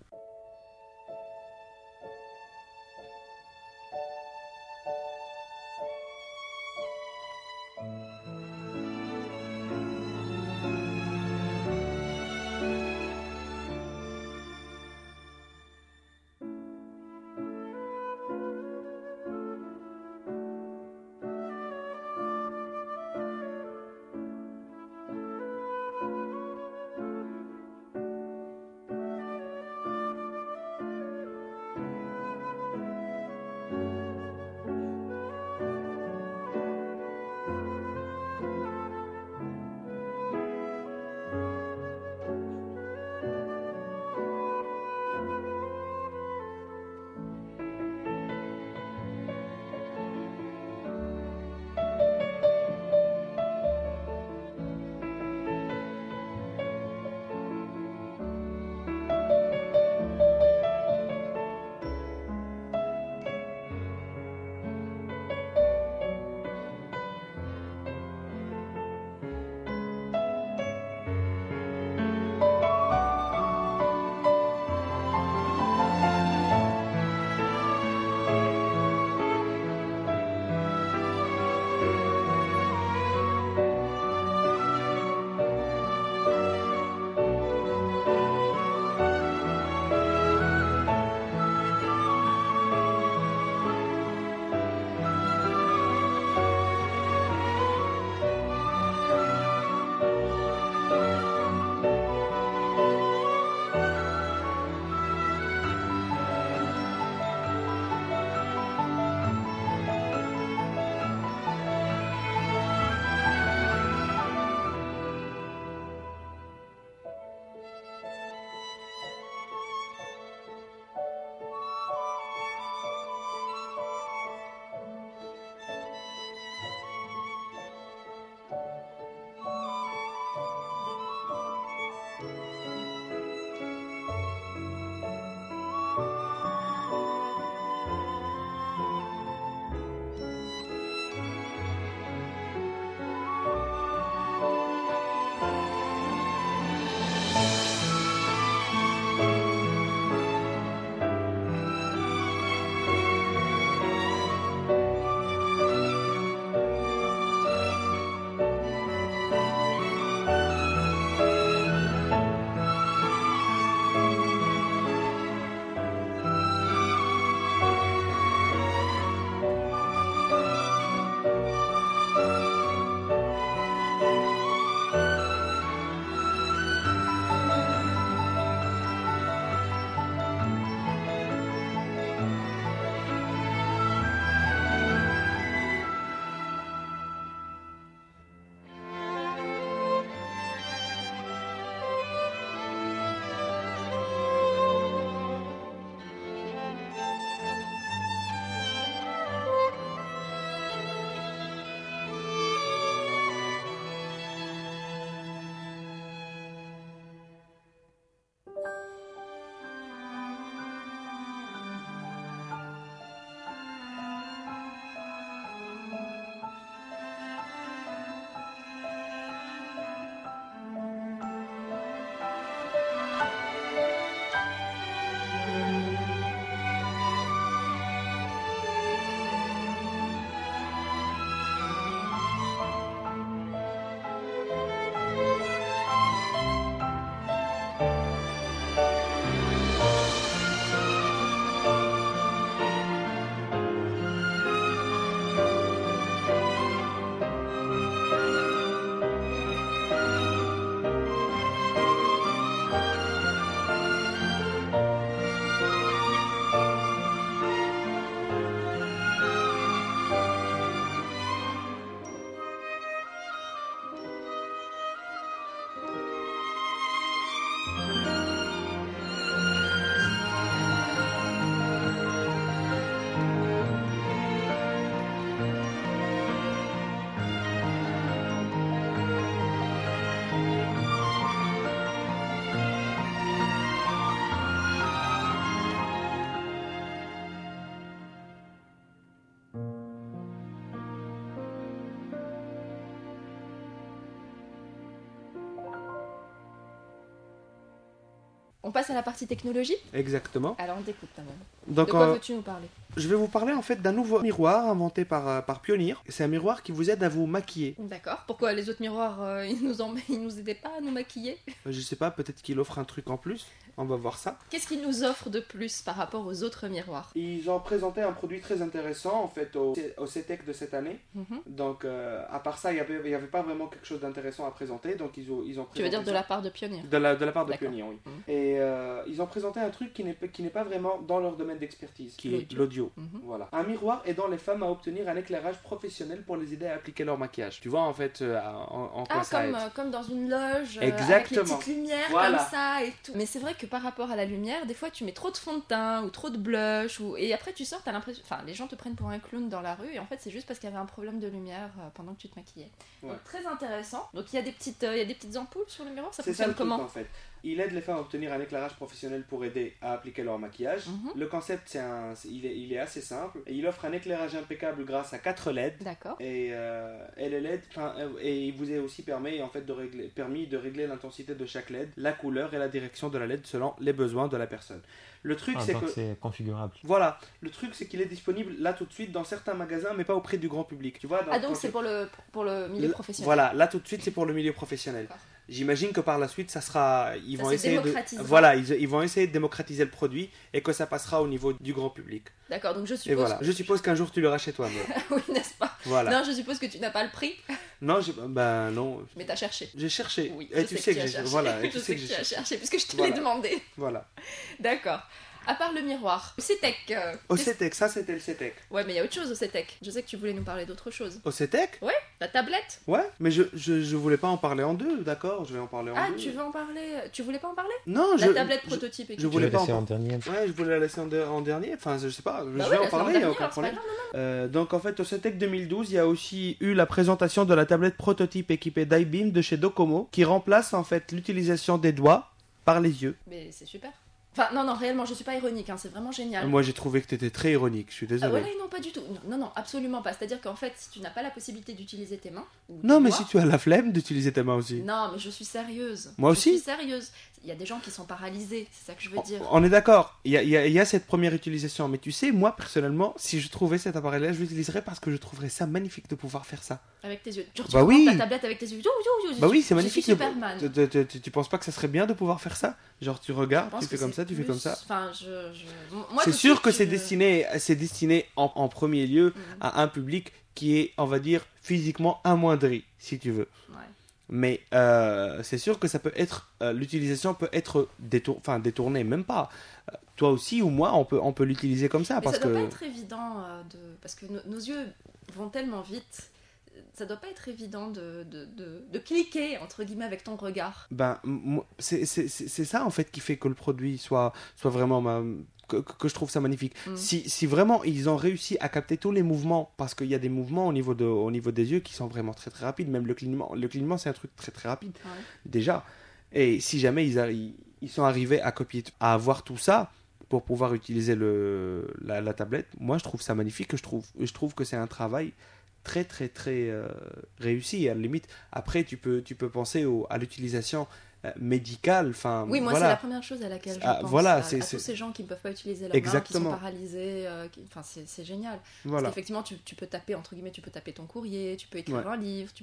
On passe à la partie technologie. Exactement. Alors on t'écoute, Tamam. Donc, De quoi veux-tu nous parler? je vais vous parler en fait d'un nouveau miroir inventé par Pioneer. C'est un miroir qui vous aide à vous maquiller. D'accord. Pourquoi les autres miroirs, ils nous aidaient pas à nous maquiller? Je sais pas, peut-être qu'il offre un truc en plus. On va voir ça. Qu'est-ce qu'ils nous offrent de plus par rapport aux autres miroirs? Ils ont présenté un produit très intéressant en fait au CETEC de cette année. Mhm. Donc à part ça, il y avait pas vraiment quelque chose d'intéressant à présenter. Donc ils ont présenté Tu veux dire de ça. la part de Pioneer? De la part de D'accord. Pioneer, oui. Mhm. Et ils ont présenté un truc qui n'est pas vraiment dans leur domaine d'expertise, qui est l'audio. Mhm. Voilà. Un miroir aidant les femmes à obtenir un éclairage professionnel pour les aider à appliquer leur maquillage. Tu vois en fait en quoi ça aide. Comme dans une loge, avec les Exactement. petites lumières Voilà. comme ça et tout. Mais c'est vrai que par rapport à la lumière, des fois tu mets trop de fond de teint ou trop de blush et après tu sors, t'as l'impression, enfin les gens te prennent pour un clown dans la rue et en fait c'est juste parce qu'il y avait un problème de lumière pendant que tu te maquillais. Ouais. Donc très intéressant. Donc il y a des petites ampoules sur le miroir, ça C'est ça fonctionne le truc comment? en fait. Il aide les femmes à obtenir un éclairage professionnel pour aider à appliquer leur maquillage. Mhm. Le concept, il est assez simple. Et il offre un éclairage impeccable grâce à 4 LED. D'accord. Et les LED, et il vous est aussi permis de régler l'intensité de chaque LED, la couleur et la direction de la LED selon les besoins de la personne. Le truc, c'est donc que c'est configurable. voilà, le truc c'est qu'il est disponible là tout de suite dans certains magasins, mais pas auprès du grand public. Tu vois, Ah donc c'est pour le milieu professionnel. Voilà, là tout de suite c'est pour le milieu professionnel. D'accord. J'imagine que par la suite, ça sera, ils Ça vont se essayer de, démocratisera. voilà, ils vont essayer de démocratiser le produit et que ça passera au niveau du grand public. D'accord, donc je Et suppose. voilà, je suppose qu'un jour tu l'auras chez toi. Mais... Oui, n'est-ce pas? Voilà. Non, je suppose que tu n'as pas le prix, Non, non, mais t'as cherché. j'ai cherché. Oui, Et je tu sais sais tu que as j'ai, cherché. voilà, et tu Je sais sais que que j'ai tu as cherché. cherché puisque je te Voilà. l'ai demandé. Voilà. D'accord. À part le miroir, au CETEC. Au CETEC, ça c'était le CETEC. Ouais, mais il y a autre chose au CETEC. Je sais que tu voulais nous parler d'autre chose. Au CETEC? Ouais, la tablette. Ouais, mais je voulais pas en parler en deux, d'accord? Je vais en parler en Ah, deux. tu veux en parler? Tu voulais pas en parler? Non, La tablette prototype. je Tu voulais l'as pas laissé en en dernier. Ouais, je voulais la laisser en dernier. Enfin, je sais pas. Bah je oui, vais en laisse-la parler, il n'y a dernier, aucun alors, c'est pas problème. grave, non. Donc en fait, au CETEC 2012, il y a aussi eu la présentation de la tablette prototype équipée d'iBeam de chez Docomo, qui remplace en fait l'utilisation des doigts par les yeux. Mais c'est super. Enfin, non, réellement, je suis pas ironique, hein, c'est vraiment génial. Moi, j'ai trouvé que tu étais très ironique. Je suis Ah, désolé. voilà, non, pas du tout. Non, absolument pas. C'est-à-dire qu'en fait, si tu n'as pas la possibilité d'utiliser tes mains. ou tes Non, mais doigts- si tu as la flemme d'utiliser tes mains aussi. Non, mais je suis sérieuse. Moi aussi. Je suis sérieuse. Il y a des gens qui sont paralysés, c'est ça que je veux dire. On est d'accord, il y a cette première utilisation, mais tu sais, moi personnellement, si je trouvais cet appareil-là, je l'utiliserais parce que je trouverais ça magnifique de pouvoir faire ça. Avec tes yeux. Genre, tu Bah prends oui. ta tablette avec tes yeux. Bah oui, c'est Je magnifique. suis Superman. Tu penses pas que ça serait bien de pouvoir faire ça? Genre tu Je regardes, pense tu fais que comme c'est ça, tu fais plus- comme ça. Enfin, moi, C'est tout de sûr suite, que je- c'est destiné en premier lieu Mhm. à un public qui est, on va dire, physiquement amoindri, si tu veux. Ouais. Mais c'est sûr que ça peut être, l'utilisation peut être détournée, même pas. Toi aussi ou moi, on peut l'utiliser comme ça Mais parce ça doit que pas être évident parce que nos yeux vont tellement vite. Ça doit pas être évident de cliquer entre guillemets avec ton regard. ben c'est ça en fait qui fait que le produit soit vraiment que je trouve ça magnifique. Mm. Si vraiment ils ont réussi à capter tous les mouvements, parce qu'il y a des mouvements au niveau des yeux qui sont vraiment très très rapides, même le clignement c'est un truc très très rapide Ouais. déjà. Et si jamais ils sont arrivés à avoir tout ça pour pouvoir utiliser la tablette, moi je trouve ça magnifique, je trouve que c'est un travail très très très réussi. À la limite, après tu peux penser à l'utilisation médicale. Enfin, Oui, moi voilà. c'est la première chose à laquelle je Ah, pense. voilà, à c'est- tous ces gens qui ne peuvent pas utiliser leurs mains, qui Exactement. sont paralysés. Enfin, c'est génial. Parce Voilà. qu'effectivement, tu peux taper entre guillemets, tu peux taper ton courrier, tu peux écrire Ouais. un livre,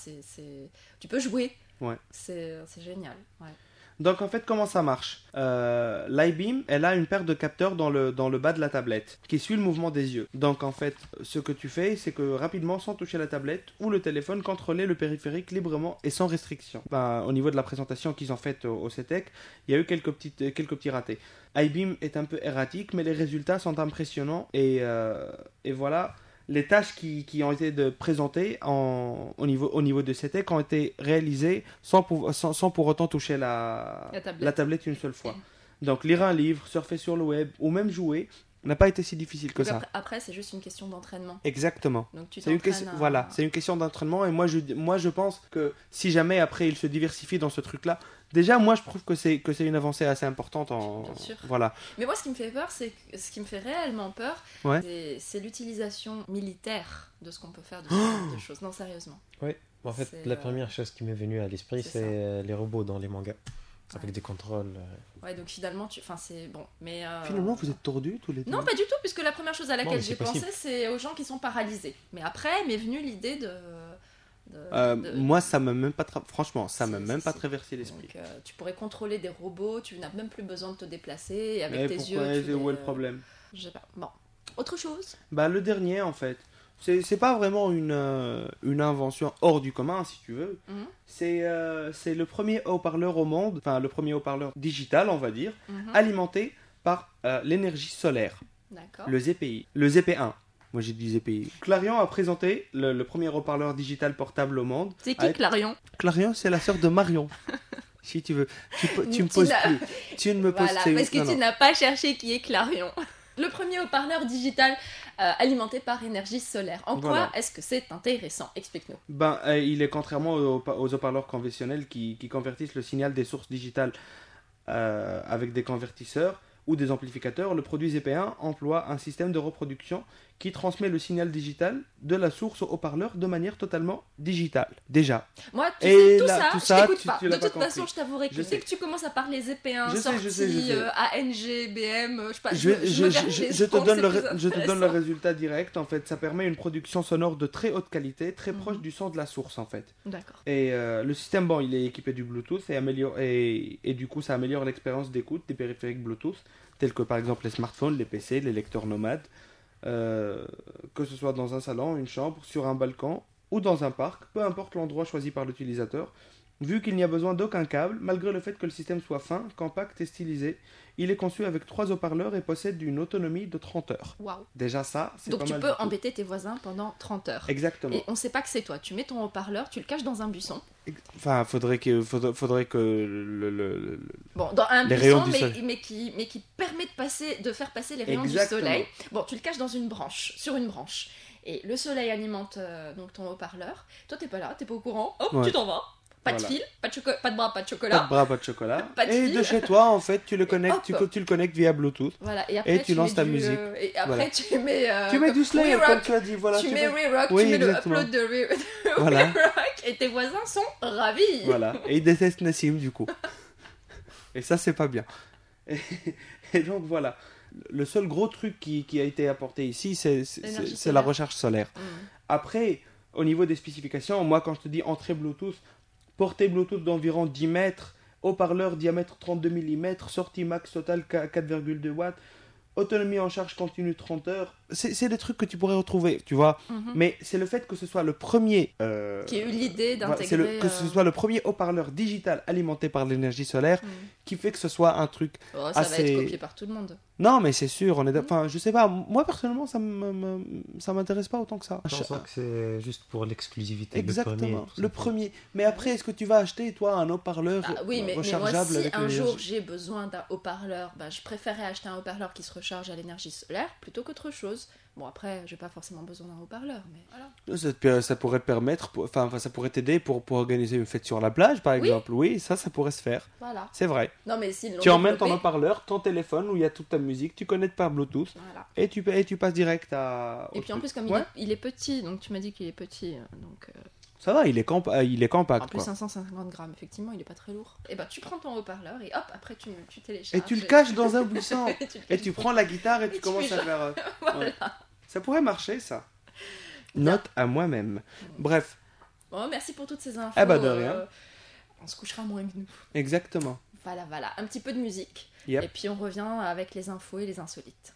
tu peux jouer. Ouais. C'est génial. Ouais. Donc en fait, comment ça marche? L'iBeam, elle a une paire de capteurs dans le bas de la tablette qui suit le mouvement des yeux. Donc en fait, ce que tu fais, c'est que rapidement, sans toucher la tablette ou le téléphone, contrôler le périphérique librement et sans restriction. Au niveau de la présentation qu'ils ont faite au CETEC, il y a eu quelques petits ratés. iBeam est un peu erratique, mais les résultats sont impressionnants et voilà. Les tâches qui ont été présentées au niveau de CETEC ont été réalisées sans pour autant toucher la tablette une seule fois. Donc lire un livre, surfer sur le web ou même jouer n'a pas été si difficile que Donc ça. après, c'est juste une question d'entraînement. Exactement. Donc tu C'est une t'entraînes question, à- voilà, c'est une question d'entraînement et moi je pense que si jamais après il se diversifie dans ce truc-là, déjà moi je trouve que c'est une avancée assez importante Bien sûr. voilà. Mais moi, ce qui me fait peur, ce qui me fait réellement peur, Ouais. c'est l'utilisation militaire de ce qu'on peut faire de ce genre de choses. Non, sérieusement. En fait, C'est, la première chose qui m'est venue à l'esprit, c'est c'est les robots dans les mangas. avec des contrôles. Ouais, donc finalement, enfin, c'est bon. Mais Finalement, vous êtes tordus tous les deux. non, pas du tout, puisque la première chose à laquelle mais j'ai c'est possible. pensé, c'est aux gens qui sont paralysés. Mais après m'est venue l'idée de Moi, ça m'a même pas franchement, ça Si, m'a si, même pas si. traversé l'esprit. Donc, tu pourrais contrôler des robots, tu n'as même plus besoin de te déplacer, et avec Mais tes pourquoi yeux. où est le problème? Je sais pas. Bon. Autre chose? Bah, le dernier, en fait. C'est pas vraiment une invention hors du commun, si tu veux. Mhm. C'est le premier haut-parleur au monde, enfin le premier haut-parleur digital, on va dire, Mhm. alimenté par l'énergie solaire, D'accord. le ZPI, le ZP1. Moi j'ai dit ZPI. Clarion a présenté le premier haut-parleur digital portable au monde. C'est qui Clarion? Clarion, c'est la sœur de Marion. Si tu veux, tu me Tu poses n'as- plus. Tu ne me poses Voilà, plus. parce que Non, tu non. n'as pas cherché qui est Clarion. Le premier haut-parleur digital alimenté par énergie solaire. En quoi Voilà. est-ce que c'est intéressant? Explique-nous. Ben, il est contrairement aux haut-parleurs conventionnels qui convertissent le signal des sources digitales avec des convertisseurs ou des amplificateurs. Le produit ZP1 emploie un système de reproduction qui transmet le signal digital de la source au haut-parleur de manière totalement digitale. Déjà. Moi, tu Et sais, là, tout tout ça, ça, je t'écoute tu- pas. tu l'as De pas toute façon, compris. je t'avouerai que Je dès sais. que tu commences à parler ZP1, Je sais, sorti je sais, je sais. ANG, BM, je sais pas, Je, me verrai les je te ondes, donne c'est le, plus je te donne le intéressant. résultat direct. En fait, ça permet une production sonore de très haute qualité, très Mhm. proche du son de la source, en fait. D'accord. Et le système, bon, il est équipé du Bluetooth et du coup, ça améliore l'expérience d'écoute des périphériques Bluetooth, tels que par exemple les smartphones, les PC, les lecteurs nomades, que ce soit dans un salon, une chambre, sur un balcon ou dans un parc, peu importe l'endroit choisi par l'utilisateur. Vu qu'il n'y a besoin d'aucun câble, malgré le fait que le système soit fin, compact et stylisé, il est conçu avec 3 haut-parleurs et possède une autonomie de 30 heures. Waouh. Déjà ça, c'est Donc pas tu mal peux du tout. embêter tes voisins pendant 30 heures. Exactement. Et on sait pas que c'est toi. Tu mets ton haut-parleur, tu le caches dans un buisson. Enfin, faudrait que Bon, dans un Les buisson, rayons du mais, soleil. qui permet de faire passer les rayons Exactement. du soleil. Bon, tu le caches dans une branche, sur une branche. Et le soleil alimente donc ton haut-parleur. Toi, t'es pas là, t'es pas au courant. Hop, Ouais. tu t'en vas. Pas de Voilà. fil, pas de bras, pas de Pas de chocolat. bras, pas de chocolat. Pas de Et fil. de chez toi, en fait, tu le connectes, hop. tu le connectes via Bluetooth. Voilà, et après Et tu lances mets ta musique. et après Voilà. tu mets. Tu mets du Slayer, We comme Rock. tu as dit. Voilà, Tu tu mets mets- We Rock, Oui, tu mets exactement. le upload de Voilà. We Rock, et tes voisins sont ravis. Voilà. Et ils détestent Nassim, du coup. Et ça, c'est pas bien. Et, et donc, voilà. Le seul gros truc qui a été apporté ici, c'est L'énergie la solaire. recherche solaire. Mm. Après, au niveau des spécifications, moi, quand je te dis entrée Bluetooth, portée Bluetooth d'environ 10 mètres, haut-parleur diamètre 32 mm, sortie max totale 4,2 watts, autonomie en charge continue 30 heures, c'est des trucs que tu pourrais retrouver, tu vois. Mhm. Mais c'est le fait que ce soit le premier... Qui a eu l'idée voilà, d'intégrer. que ce soit le premier haut-parleur digital alimenté par l'énergie solaire Mm. qui fait que ce soit un truc... Oh, ça va assez- être copié par tout le monde. Non, mais c'est sûr, Mm. enfin, je sais pas, moi personnellement, ça m'intéresse pas autant que ça. Je pense que c'est juste pour l'exclusivité. Exactement, tout le ça. premier. Mais après, est-ce que tu vas acheter, toi, un haut-parleur Ah oui, mais moi, rechargeable si avec un l'énergie jour j'ai besoin d'un haut-parleur, bah, je préférerais acheter un haut-parleur qui se recharge à l'énergie solaire plutôt qu'autre chose. Bon, après, j'ai pas forcément besoin d'un haut-parleur, mais voilà. Ça pourrait te permettre, enfin, ça pourrait t'aider pour organiser une fête sur la plage, par Oui. exemple. Oui, ça pourrait se faire. Voilà. C'est vrai. Non, mais s'ils l'ont Tu emmènes ton développé, haut-parleur, ton téléphone où il y a toute ta musique, tu connectes par Bluetooth voilà. et tu passes direct à. Et au puis en truc. plus, comme Ouais. il est petit, donc tu m'as dit qu'il est petit, donc Ça va, il est compact. en plus quoi. 550 grammes, effectivement, il est pas très lourd. Et bah tu prends ton haut-parleur et hop, après tu télécharges. Et tu le caches dans un buisson. Et tu le Et caches tu dans- prends la guitare et tu tu commences fais à faire. Voilà. ouais. Ça pourrait marcher, ça. Bien. Note à moi-même. Bref, Bon, merci pour toutes ces infos. Ah bah, de rien. On se couchera moins que nous. exactement. Voilà. Un petit peu de musique. Yep. Et puis on revient avec les infos et les insolites.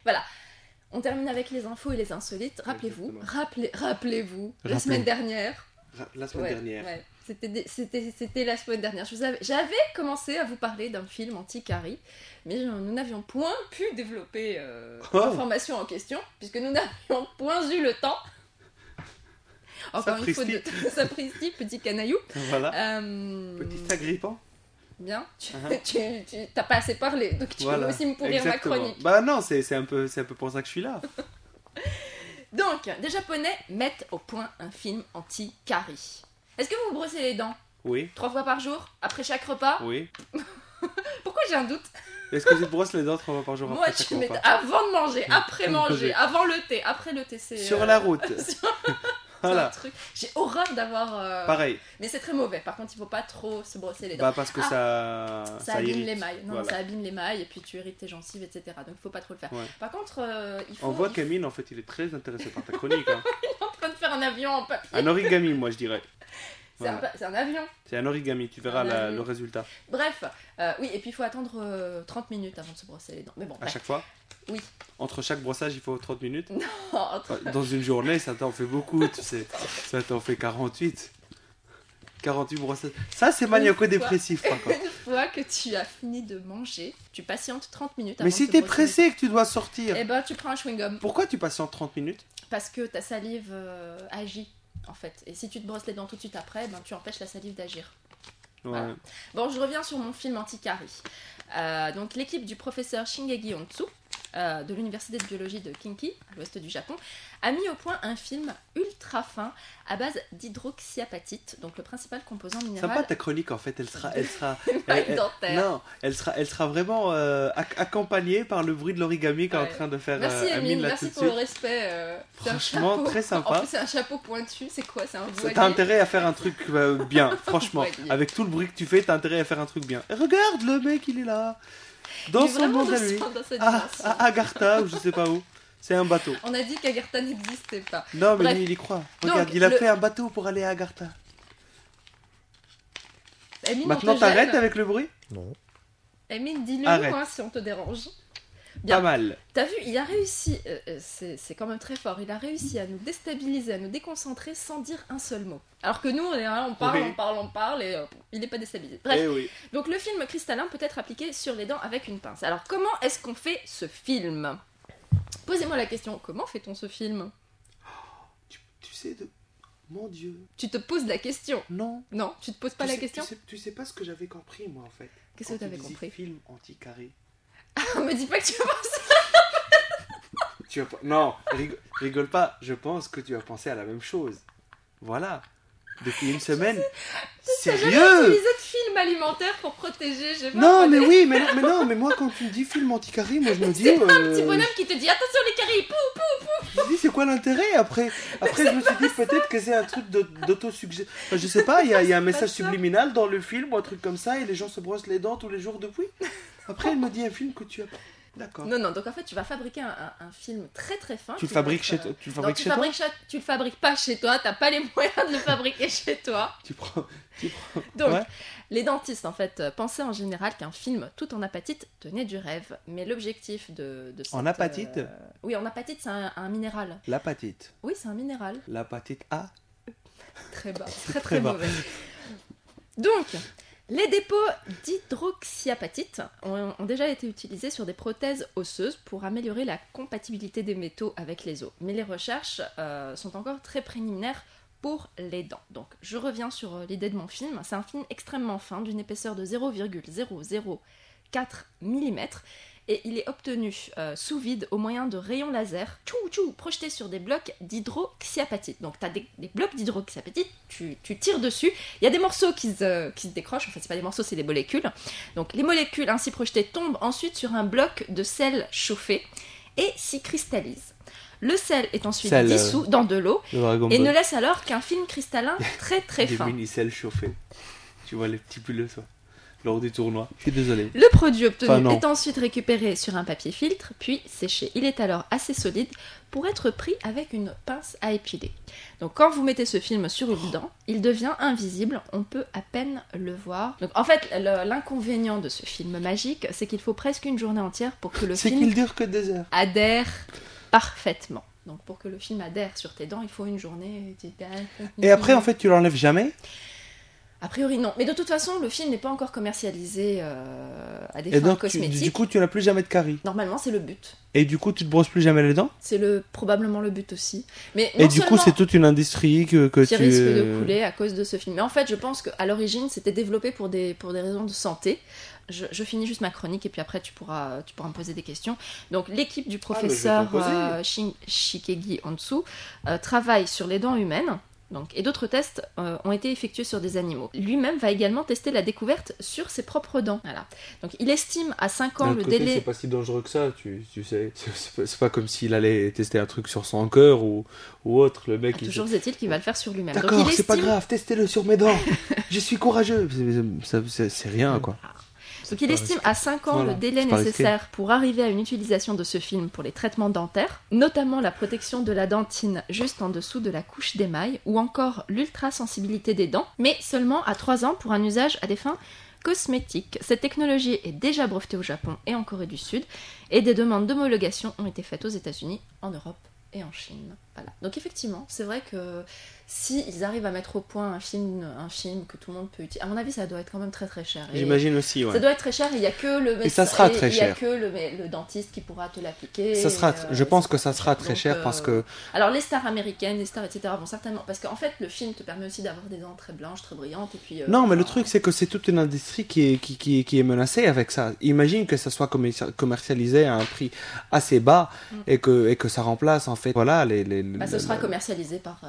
Voilà. On termine avec les infos et les insolites. Rappelez-vous, rappelez-vous, la semaine dernière. La semaine dernière. Ouais. C'était la semaine dernière. J'avais commencé à vous parler d'un film anti-Carrie, mais nous n'avions point pu développer l'information en question, puisque nous n'avions point eu le temps. Encore une fois, sapristi, petit canaillou. Voilà. Petit agrippant. Bien. Tu t'as pas assez parlé, donc tu peux aussi me pourrir ma chronique. Bah non, c'est un peu pour ça que je suis là. Donc, des Japonais mettent au point un film anti-Carrie. Est-ce que vous vous brossez les dents? Oui. 3 fois par jour? Après chaque repas? Oui. Pourquoi j'ai un doute? Est-ce que tu te brosses les dents 3 fois par jour? Moi, tu mets avant de manger, après manger, avant le thé. Après le thé, c'est... Sur la route. Voilà. Un truc. J'ai horreur d'avoir... Pareil. Mais c'est très mauvais. Par contre, il faut pas trop se brosser les dents. Bah parce que ça abîme irrite. les mailles. Non, voilà. ça abîme les mailles et puis tu irrites tes gencives, etc. Donc il faut pas trop le faire. Ouais. Par contre, il faut... On voit qu'Amine, en fait, il est très intéressé par ta chronique. Hein. Il est en train de faire un avion en papier. Un origami, moi, je dirais. Voilà. C'est un avion. C'est un origami, tu verras le résultat. Bref, oui, et puis il faut attendre 30 minutes avant de se brosser les dents. Mais bon, À chaque fois? Oui. Entre chaque brossage, il faut 30 minutes? Non, Dans une journée, ça t'en fait beaucoup, tu sais. Ça t'en fait 48. 48 brossages. Ça, c'est maniaco-dépressif, par contre. Une fois que tu as fini de manger, tu patientes 30 minutes avant Mais de si te t'es brosser pressé que tu dois sortir, les dents. Eh ben, tu prends un chewing-gum. pourquoi tu patientes 30 minutes? Parce que ta salive agit, en fait. Et si tu te brosses les dents tout de suite après, ben, tu empêches la salive d'agir. Ouais. Voilà. Bon, je reviens sur mon film anti-Carrie. Donc, l'équipe du professeur Shingeki Ontsu, de l'université de biologie de Kinki, à l'ouest du Japon, a mis au point un film ultra fin à base d'hydroxyapatite, donc le principal composant minéral. Sympa ta chronique, en fait, elle sera dentaire. elle sera vraiment accompagnée par le bruit de l'origami qu'est en train de faire merci Amine là merci tout de pour le suite. respect. Franchement, très sympa. En plus, c'est un chapeau pointu, c'est quoi? C'est un voilier. T'as intérêt à faire un truc bien, franchement. Voilier. Avec tout le bruit que tu fais, t'as intérêt à faire un truc bien. Et regarde, le mec, il est là. Dans Il est son vraiment monde à lui. dans sa À dimension. Agartha, ou je sais pas où. C'est un bateau. On a dit qu'Agartha n'existait pas. Non, mais Bref. lui, il y croit. Donc, Regarde, il a fait un bateau pour aller à Agartha. Amine, Maintenant, on te t'arrêtes gêne. avec le bruit? Non. Amine, dis-le Arrête. moi si on te dérange. Bien. Pas mal. T'as vu, il a réussi, c'est quand même très fort, il a réussi à nous déstabiliser, à nous déconcentrer sans dire un seul mot. Alors que nous, on est là, on parle, Oui. on parle et il n'est pas déstabilisé. Bref, Eh oui. donc le film cristallin peut être appliqué sur les dents avec une pince. Alors comment est-ce qu'on fait ce film? Posez-moi la question, comment fait-on ce film? Tu sais de... Mon Dieu. Tu te poses la question. Non. Non, tu te poses pas la question? Tu sais pas ce que j'avais compris, moi, en fait. Qu'est-ce que Quand tu t'avais disais compris? film anti-carré. Me dis pas que tu penses. Tu as pas... Non, rigole pas. Je pense que tu as pensé à la même chose. Voilà. Depuis une semaine. T'as jamais Sérieux? utilisé de film alimentaire pour protéger, j'ai pas Non, entendu. mais oui, mais non, mais moi, quand tu me dis film anti-carré, moi, je me dis... C'est pas un petit bonhomme qui te dit attention les caries, pouf. Je me dis, c'est quoi l'intérêt? Après, je me suis dit, peut-être que c'est un truc d'autosuggestion. Enfin, je sais pas, il y a un message subliminal dans le film ou un truc comme ça, et les gens se brossent les dents tous les jours depuis. Après, elle me dit un film que tu as... D'accord. Non, donc en fait, tu vas fabriquer un film très très fin. Tu le qui va fabriques être, chez toi? Tu le non, fabriques chez toi? tu le fabriques pas chez toi, t'as pas les moyens de le fabriquer chez toi. Tu prends... Donc, Ouais. les dentistes, en fait, pensaient en général qu'un film tout en apatite tenait du rêve. Mais l'objectif de cette... En apatite? Oui, en apatite, c'est un minéral. L'apatite. Oui, c'est un minéral. L'apatite A? Très bas, très Très bas. mauvais. Donc, les dépôts d'hydroxyapatite ont déjà été utilisés sur des prothèses osseuses pour améliorer la compatibilité des métaux avec les os. Mais les recherches sont encore très préliminaires pour les dents. Donc, je reviens sur l'idée de mon film. C'est un film extrêmement fin, d'une épaisseur de 0,004 mm. Et il est obtenu sous vide au moyen de rayons laser projetés sur des blocs d'hydroxyapatite. Donc tu as des blocs d'hydroxyapatite, tu tires dessus, il y a des morceaux qui se décrochent, en fait c'est pas des morceaux, c'est des molécules. Donc les molécules ainsi projetées tombent ensuite sur un bloc de sel chauffé et s'y cristallisent. Le sel est ensuite dissous dans de l'eau et ne laisse alors qu'un film cristallin très très Des fin. mini-sels chauffés. Tu vois les petits bulles, ça. lors du tournoi. Je suis désolé. Le produit obtenu Enfin, non. est ensuite récupéré sur un papier filtre, puis séché. Il est alors assez solide pour être pris avec une pince à épiler. Donc quand vous mettez ce film sur une dent, il devient invisible, on peut à peine le voir. Donc en fait, l'inconvénient de ce film magique, c'est qu'il faut presque une journée entière pour que le C'est film qu'il dure que 2 heures. adhère parfaitement. Donc pour que le film adhère sur tes dents, il faut une journée. Et après, en fait, tu l'enlèves jamais. A priori, non. Mais de toute façon, le film n'est pas encore commercialisé à des Et fins donc, cosmétiques. du coup, tu n'as plus jamais de caries. Normalement, c'est le but. Et du coup, tu te brosses plus jamais les dents. C'est probablement le but aussi. Mais Et non du coup, seulement c'est toute une industrie que qui tu... risque de couler à cause de ce film. Mais en fait, je pense qu'à l'origine, c'était développé pour des raisons de santé. Je finis juste ma chronique et puis après, tu pourras me poser des questions. Donc, l'équipe du professeur mais je vais t'en Shikegi Onsu travaille sur les dents humaines. Donc, et d'autres tests ont été effectués sur des animaux. Lui-même va également tester la découverte sur ses propres dents. Voilà. Donc il estime à 5 ans le délai... C'est pas si dangereux que ça, tu sais. C'est pas comme s'il allait tester un truc sur son cœur ou autre. Le mec, Toujours est-il qu'il va le faire sur lui-même. Donc, D'accord, il c'est pas estime- grave, testez-le sur mes dents. Je suis courageux. C'est rien, quoi. Donc il estime à 5 ans Voilà, le délai c'est pas nécessaire pour arriver à une utilisation de ce film pour les traitements dentaires, notamment la protection de la dentine juste en dessous de la couche d'émail, ou encore l'ultrasensibilité des dents, mais seulement à 3 ans pour un usage à des fins cosmétiques. Cette technologie est déjà brevetée au Japon et en Corée du Sud, et des demandes d'homologation ont été faites aux États-Unis, en Europe et en Chine. Voilà. Donc effectivement, c'est vrai que si ils arrivent à mettre au point un film que tout le monde peut utiliser, à mon avis, ça doit être quand même très très cher. Et J'imagine aussi, ouais. ça doit être très cher et il n'y a que le médecin, Et ça sera très il y a cher. que le dentiste qui pourra te l'appliquer. Ça sera, je pense que ça sera très Donc, cher parce que... Alors les stars américaines, les stars etc. vont certainement... Parce qu'en fait, le film te permet aussi d'avoir des dents très blanches, très brillantes et puis... Non, mais le truc, c'est que c'est toute une industrie qui est menacée avec ça. Imagine que ça soit commercialisé à un prix assez bas et que ça remplace, en fait, voilà, ce sera commercialisé par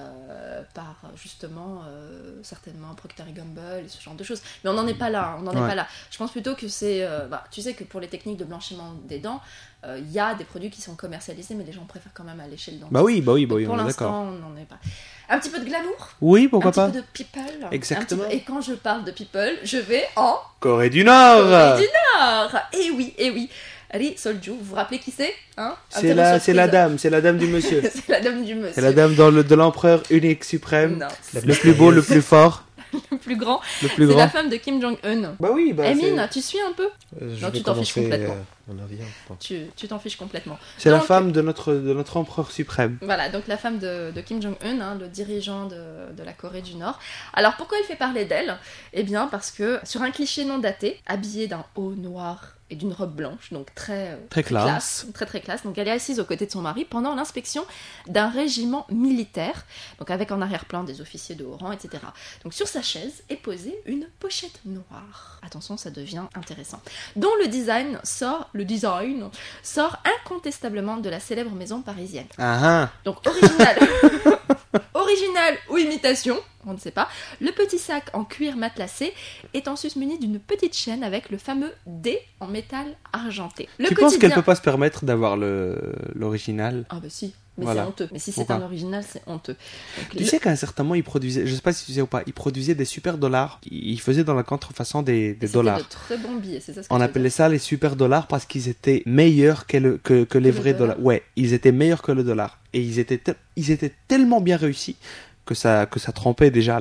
justement, certainement, Procter & Gamble et ce genre de choses. Mais on n'en est pas là, on n'en est pas là. Je pense plutôt que c'est... tu sais que pour les techniques de blanchiment des dents, il y a des produits qui sont commercialisés, mais les gens préfèrent quand même aller chez le dentiste. Bah oui, Donc, on pour est d'accord. l'instant, on n'en est pas. Un petit peu de glamour, Oui, pourquoi un pas. petit peu de people. Exactement. Et quand je parle de people, je vais en Corée du Nord. Corée du Nord. Et oui. Ri Sol-ju, vous vous rappelez qui c'est, hein? C'est la dame du monsieur. C'est la dame du monsieur. C'est la dame de l'empereur unique suprême. Non, Le plus beau, le plus fort, le plus grand. le plus C'est grand. la femme de Kim Jong-un. Bah oui, Emine, tu suis un peu? Je Non, vais tu t'en fiches commencer, complètement. mon avis, hein. Tu t'en fiches complètement. C'est la Donc, femme de notre empereur suprême. Voilà, donc la femme de Kim Jong-un, hein, le dirigeant de la Corée du Nord. Alors pourquoi il fait parler d'elle? Eh bien parce que sur un cliché non daté, habillée d'un haut noir et d'une robe blanche, donc Très classe. très très classe. Donc elle est assise aux côtés de son mari pendant l'inspection d'un régiment militaire, donc avec en arrière-plan des officiers de haut rang, etc. Donc sur sa chaise est posée une pochette noire. Attention, ça devient intéressant. Dont le design sort incontestablement de la célèbre maison parisienne. Ah Donc original, original ou imitation, on ne sait pas. Le petit sac en cuir matelassé est en sus muni d'une petite chaîne avec le fameux D en métal argenté. Le Tu penses qu'elle quotidien- peut pas se permettre d'avoir l'original? Ah bah si, mais Voilà. c'est honteux. Mais si c'est Pourquoi un original, c'est honteux. Donc, Tu sais qu'à un certain moment, ils produisaient, je sais pas si tu sais ou pas, ils produisaient des super dollars. Ils faisaient dans la contrefaçon des c'était dollars. de très bons billets, c'est ça ce que On tu veux appelait dire. ça les super dollars parce qu'ils étaient meilleurs que les le vrais dollar. dollars. Ouais, ils étaient meilleurs que le dollar. Et ils étaient tellement bien réussis que ça trompait déjà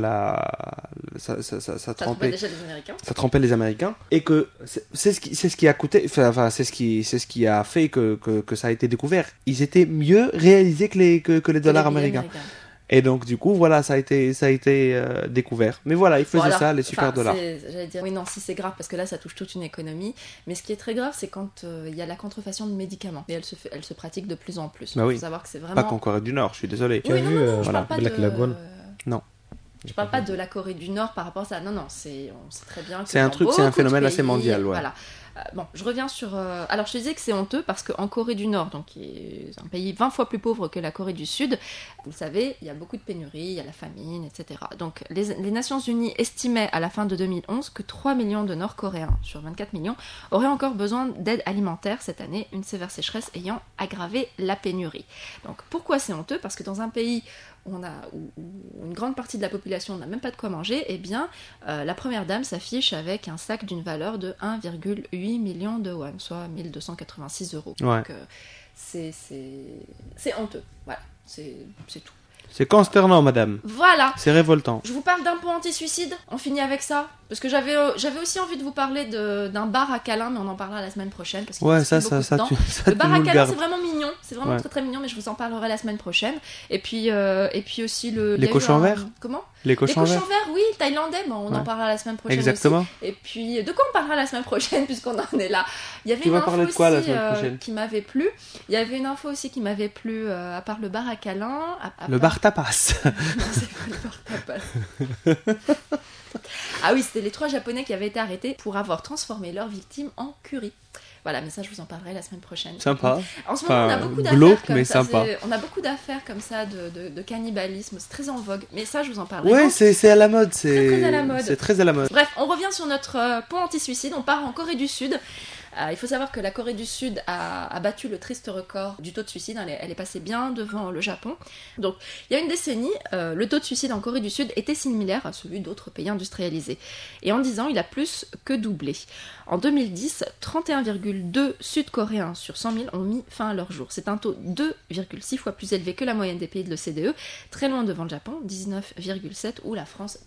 ça Ça trompait trompait. déjà les Américains. Ça trompait les Américains et que c'est ce qui a coûté, enfin c'est ce qui a fait que ça a été découvert. Ils étaient mieux réalisés que les dollars Les billets américains. Et donc du coup voilà, ça a été découvert. Mais voilà, ils faisaient Bon, alors, ça, les super dollars. J'allais dire, oui, non, si c'est grave, parce que là, ça touche toute une économie. Mais ce qui est très grave, c'est quand il y a la contrefaçon de médicaments. Et elle se pratique de plus en plus. Bah oui. Il faut savoir que c'est vraiment... Pas qu'en Corée du Nord, je suis désolé. Tu as vu, je voilà, parle pas Black de... Lagoon? Non. Je parle pas de la Corée du Nord par rapport à ça. Non, on sait très bien que C'est un dans truc, c'est un beaucoup de phénomène assez pays, mondial, ouais. Voilà. Bon, je reviens sur... Alors, je te disais que c'est honteux parce qu'en Corée du Nord, donc qui est un pays 20 fois plus pauvre que la Corée du Sud, vous le savez, il y a beaucoup de pénuries, il y a la famine, etc. Donc, les Nations Unies estimaient à la fin de 2011 que 3 millions de Nord-Coréens sur 24 millions auraient encore besoin d'aide alimentaire cette année, une sévère sécheresse ayant aggravé la pénurie. Donc, pourquoi c'est honteux? Parce que dans un pays où une grande partie de la population n'a même pas de quoi manger, eh bien, la première dame s'affiche avec un sac d'une valeur de 1,8 million de won, soit 1286 euros. Ouais. Donc, c'est honteux. Voilà, c'est tout. C'est consternant, madame. Voilà. C'est révoltant. Je vous parle d'un pont anti-suicide. On finit avec ça. Parce que j'avais aussi envie de vous parler d'un bar à câlins, mais on en parlera la semaine prochaine. Parce qu'il Ouais, reste ça, plus ça, beaucoup de temps. ça, Le bar tu à nous le câlins, gardes. c'est vraiment mignon. C'est vraiment Ouais. très très mignon, mais je vous en parlerai la semaine prochaine. Et puis aussi le. il y Les a eu cochons un- verts Comment? Les Les cochons cochons verts. verts, oui, thaïlandais. Bon, on en Ouais. parlera la semaine prochaine. Exactement. Aussi. Et puis, de quoi on parlera la semaine prochaine, puisqu'on en est là? Il y avait Tu une vas info parler de quoi, la aussi, semaine prochaine qui m'avait plu. Il y avait une info aussi qui m'avait plu, à part le bar à câlins. Le bar tapas. Non, c'est pas le bar tapas. Ah oui, c'était les 3 Japonais qui avaient été arrêtés pour avoir transformé leurs victimes en curry. Voilà, mais ça, je vous en parlerai la semaine prochaine. Sympa. En ce moment, on a Enfin, beaucoup glauque, d'affaires comme mais ça. sympa. On a beaucoup d'affaires comme ça de cannibalisme. C'est très en vogue. Mais ça, je vous en parlerai. Ouais, Donc, c'est à la mode. très à la mode. C'est très à la mode. bref, on revient sur notre pont anti-suicide. On part en Corée du Sud. Il faut savoir que la Corée du Sud a battu le triste record du taux de suicide. Elle est passée bien devant le Japon. Donc, il y a une décennie, le taux de suicide en Corée du Sud était similaire à celui d'autres pays industrialisés. Et en 10 ans, il a plus que doublé. En 2010, 31,2 Sud-Coréens sur 100 000 ont mis fin à leur jour. C'est un taux 2,6 fois plus élevé que la moyenne des pays de l'OCDE, très loin devant le Japon, 19,7, ou la France,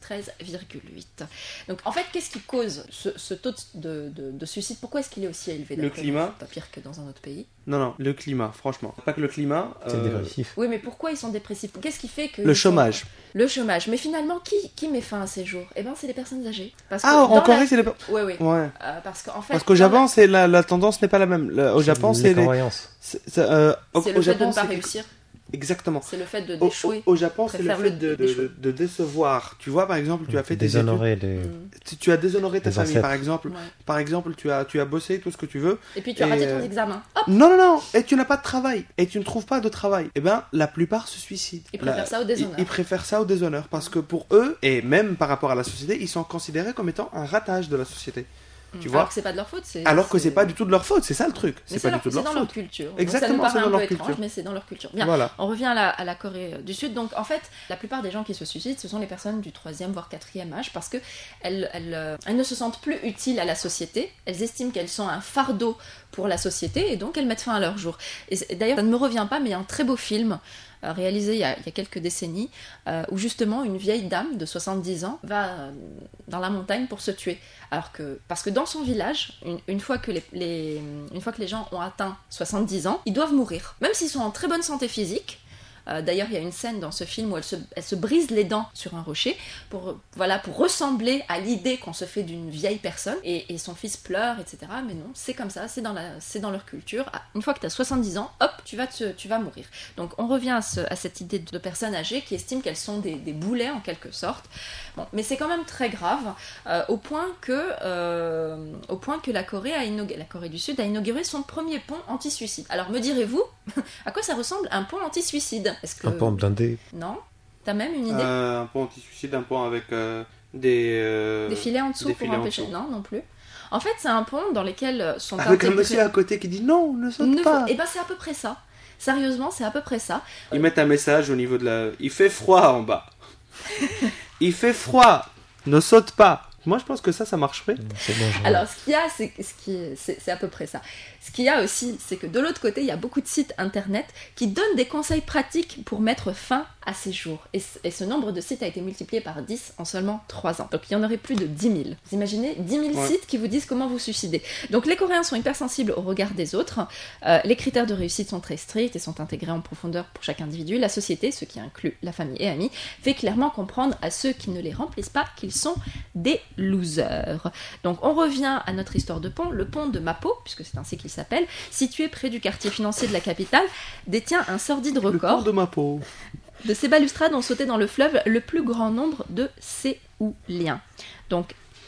13,8. Donc en fait, qu'est-ce qui cause ce taux de suicide? Pourquoi est-ce qu'il est aussi élevé? Le d'après climat. vous? Pas pire que dans un autre pays. Non, le climat, franchement. Pas que le climat. C'est dépressif. Oui, mais pourquoi ils sont dépressifs? Qu'est-ce qui fait que... Le chômage. Le chômage. Mais finalement, qui met fin à ces jours? Eh bien, c'est les personnes âgées. Parce que Ah, en dans Corée, la- c'est les. Oui, oui. Ouais. Parce qu'en fait... Parce qu'au dans la- Japon, c'est la tendance n'est pas la même. Au Japon, c'est les les. croyances. C'est le Au fait de Japon, ne pas c'est- réussir. Exactement. C'est le fait Au, d'échouer. au Japon, c'est le Préfère fait le d'échouer. de décevoir. Tu vois, par exemple, tu as fait tes études. Déshonorer les... Tu as déshonoré ta Les famille, ancêtres. par exemple. Ouais. Par exemple, tu as bossé tout ce que tu veux. Et puis tu as raté ton Et, examen. Hop, Non. Et tu n'as pas de travail. Et tu ne trouves pas de travail. Eh bien, la plupart se suicident. ils préfèrent ça au déshonneur. Ils préfèrent ça au déshonneur. Parce que pour eux, et même par rapport à la société, ils sont considérés comme étant un ratage de la société. Tu vois Alors que c'est pas de leur faute. Alors que c'est pas du tout de leur faute. C'est ça le truc. Mais C'est pas du leur- tout de c'est leur dans leur faute. culture. Donc, Exactement, ça c'est nous dans paraît un leur peu étrange, culture. mais c'est dans leur culture. Bien. Voilà. On revient à la Corée du Sud. Donc, en fait, la plupart des gens qui se suicident, ce sont les personnes du 3e, voire 4e âge, parce qu'elles ne se sentent plus utiles à la société. Elles estiment qu'elles sont un fardeau pour la société, et donc elles mettent fin à leur jour. Et d'ailleurs, ça ne me revient pas, mais il y a un très beau film réalisé il y a quelques décennies, où justement une vieille dame de 70 ans va dans la montagne pour se tuer. Parce que dans son village, une fois que les gens ont atteint 70 ans, ils doivent mourir. Même s'ils sont en très bonne santé physique. D'ailleurs, il y a une scène dans ce film où elle se brise les dents sur un rocher pour ressembler à l'idée qu'on se fait d'une vieille personne. Et son fils pleure, etc. Mais non, c'est comme ça, c'est dans leur culture. Une fois que tu as 70 ans, hop, tu vas mourir. Donc on revient à cette idée de personnes âgées qui estiment qu'elles sont des boulets en quelque sorte. Bon, mais c'est quand même très grave, au point que la Corée du Sud a inauguré son premier pont anti-suicide. Alors me direz-vous, à quoi ça ressemble un pont anti-suicide? Est-ce que... Un pont blindé. Non? T'as même une idée? Un pont anti-suicide, un pont avec des. Des filets en dessous des pour filets en empêcher? dessous. Non plus. En fait, c'est un pont dans lequel sont Avec un intégrés... monsieur à côté qui dit non, ne saute pas. Eh ben c'est à peu près ça. Sérieusement, c'est à peu près ça. Ils mettent un message au niveau de la. Il fait froid en bas. Il fait froid. Ne saute pas. Moi, je pense que ça marcherait. C'est dangereux. Alors, ce qu'il y a, c'est à peu près ça. Ce qu'il y a aussi, c'est que de l'autre côté, il y a beaucoup de sites internet qui donnent des conseils pratiques pour mettre fin à ces jours. Et ce nombre de sites a été multiplié par 10 en seulement 3 ans. Donc, il y en aurait plus de 10 000. Vous imaginez 10 000 Ouais. sites qui vous disent comment vous suicider. Donc, les Coréens sont hypersensibles au regard des autres. Les critères de réussite sont très stricts et sont intégrés en profondeur pour chaque individu. La société, ce qui inclut la famille et amis, fait clairement comprendre à ceux qui ne les remplissent pas qu'ils sont des losers. Donc on revient à notre histoire de pont. Le pont de Mapo, puisque c'est ainsi qu'il s'appelle, situé près du quartier financier de la capitale, détient un sordide Le pont record. de ma peau. De ces balustrades ont sauté dans le fleuve le plus grand nombre de Séouliens. Donc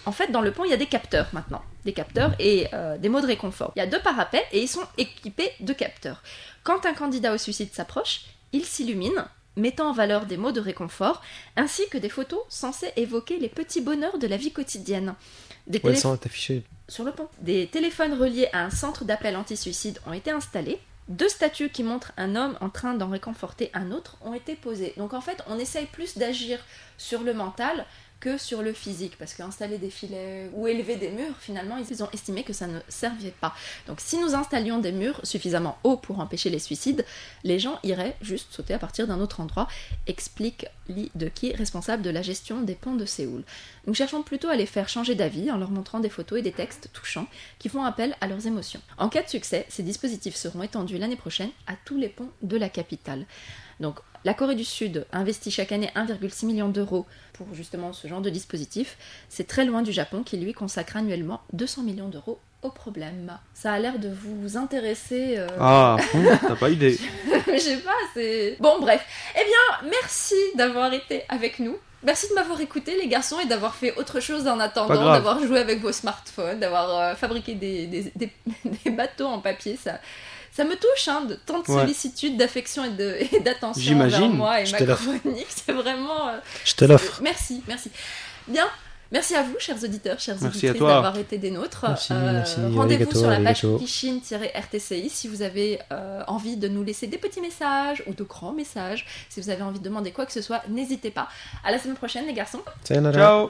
En fait, dans le pont, il y a des capteurs maintenant. Des capteurs et des mots de réconfort. Il y a 2 parapets et ils sont équipés de capteurs. Quand un candidat au suicide s'approche, il s'illumine, mettant en valeur des mots de réconfort, ainsi que des photos censées évoquer les petits bonheurs de la vie quotidienne. Où elles sont affichées? Sur le pont. Des téléphones reliés à un centre d'appel anti-suicide ont été installés. 2 statues qui montrent un homme en train d'en réconforter un autre ont été posées. Donc en fait, on essaye plus d'agir sur le mental que sur le physique, parce qu'installer des filets ou élever des murs, finalement, ils ont estimé que ça ne servait pas. Donc si nous installions des murs suffisamment hauts pour empêcher les suicides, les gens iraient juste sauter à partir d'un autre endroit, explique Lee De-ki, responsable de la gestion des ponts de Séoul. Nous cherchons plutôt à les faire changer d'avis en leur montrant des photos et des textes touchants qui font appel à leurs émotions. En cas de succès, ces dispositifs seront étendus l'année prochaine à tous les ponts de la capitale. Donc, la Corée du Sud investit chaque année 1,6 million d'euros pour justement ce genre de dispositif. C'est très loin du Japon qui lui consacre annuellement 200 millions d'euros au problème. Ça a l'air de vous intéresser. Ah, t'as pas idée. Je sais pas, c'est... Bon, bref. Eh bien, merci d'avoir été avec nous. Merci de m'avoir écouté, les garçons, et d'avoir fait autre chose en attendant, d'avoir joué avec vos smartphones, d'avoir fabriqué des bateaux en papier. Ça me touche, hein, de tant de sollicitude, d'affection et d'attention envers moi et ma chronique. C'est vraiment... Je te l'offre. Merci. Bien. Merci à vous, chers auditeurs, chères merci auditrices, d'avoir été des nôtres. Merci. Rendez-vous sur la page Kokishin-RTCI si vous avez envie de nous laisser des petits messages ou de grands messages. Si vous avez envie de demander quoi que ce soit, n'hésitez pas. À la semaine prochaine, les garçons. Ciao.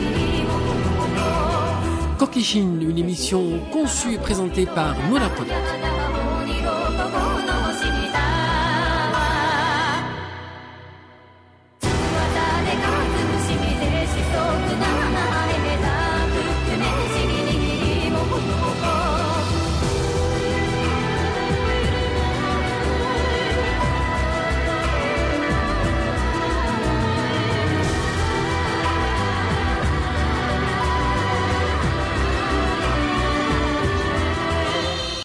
Kokishin, une émission conçue et présentée par Nora Product.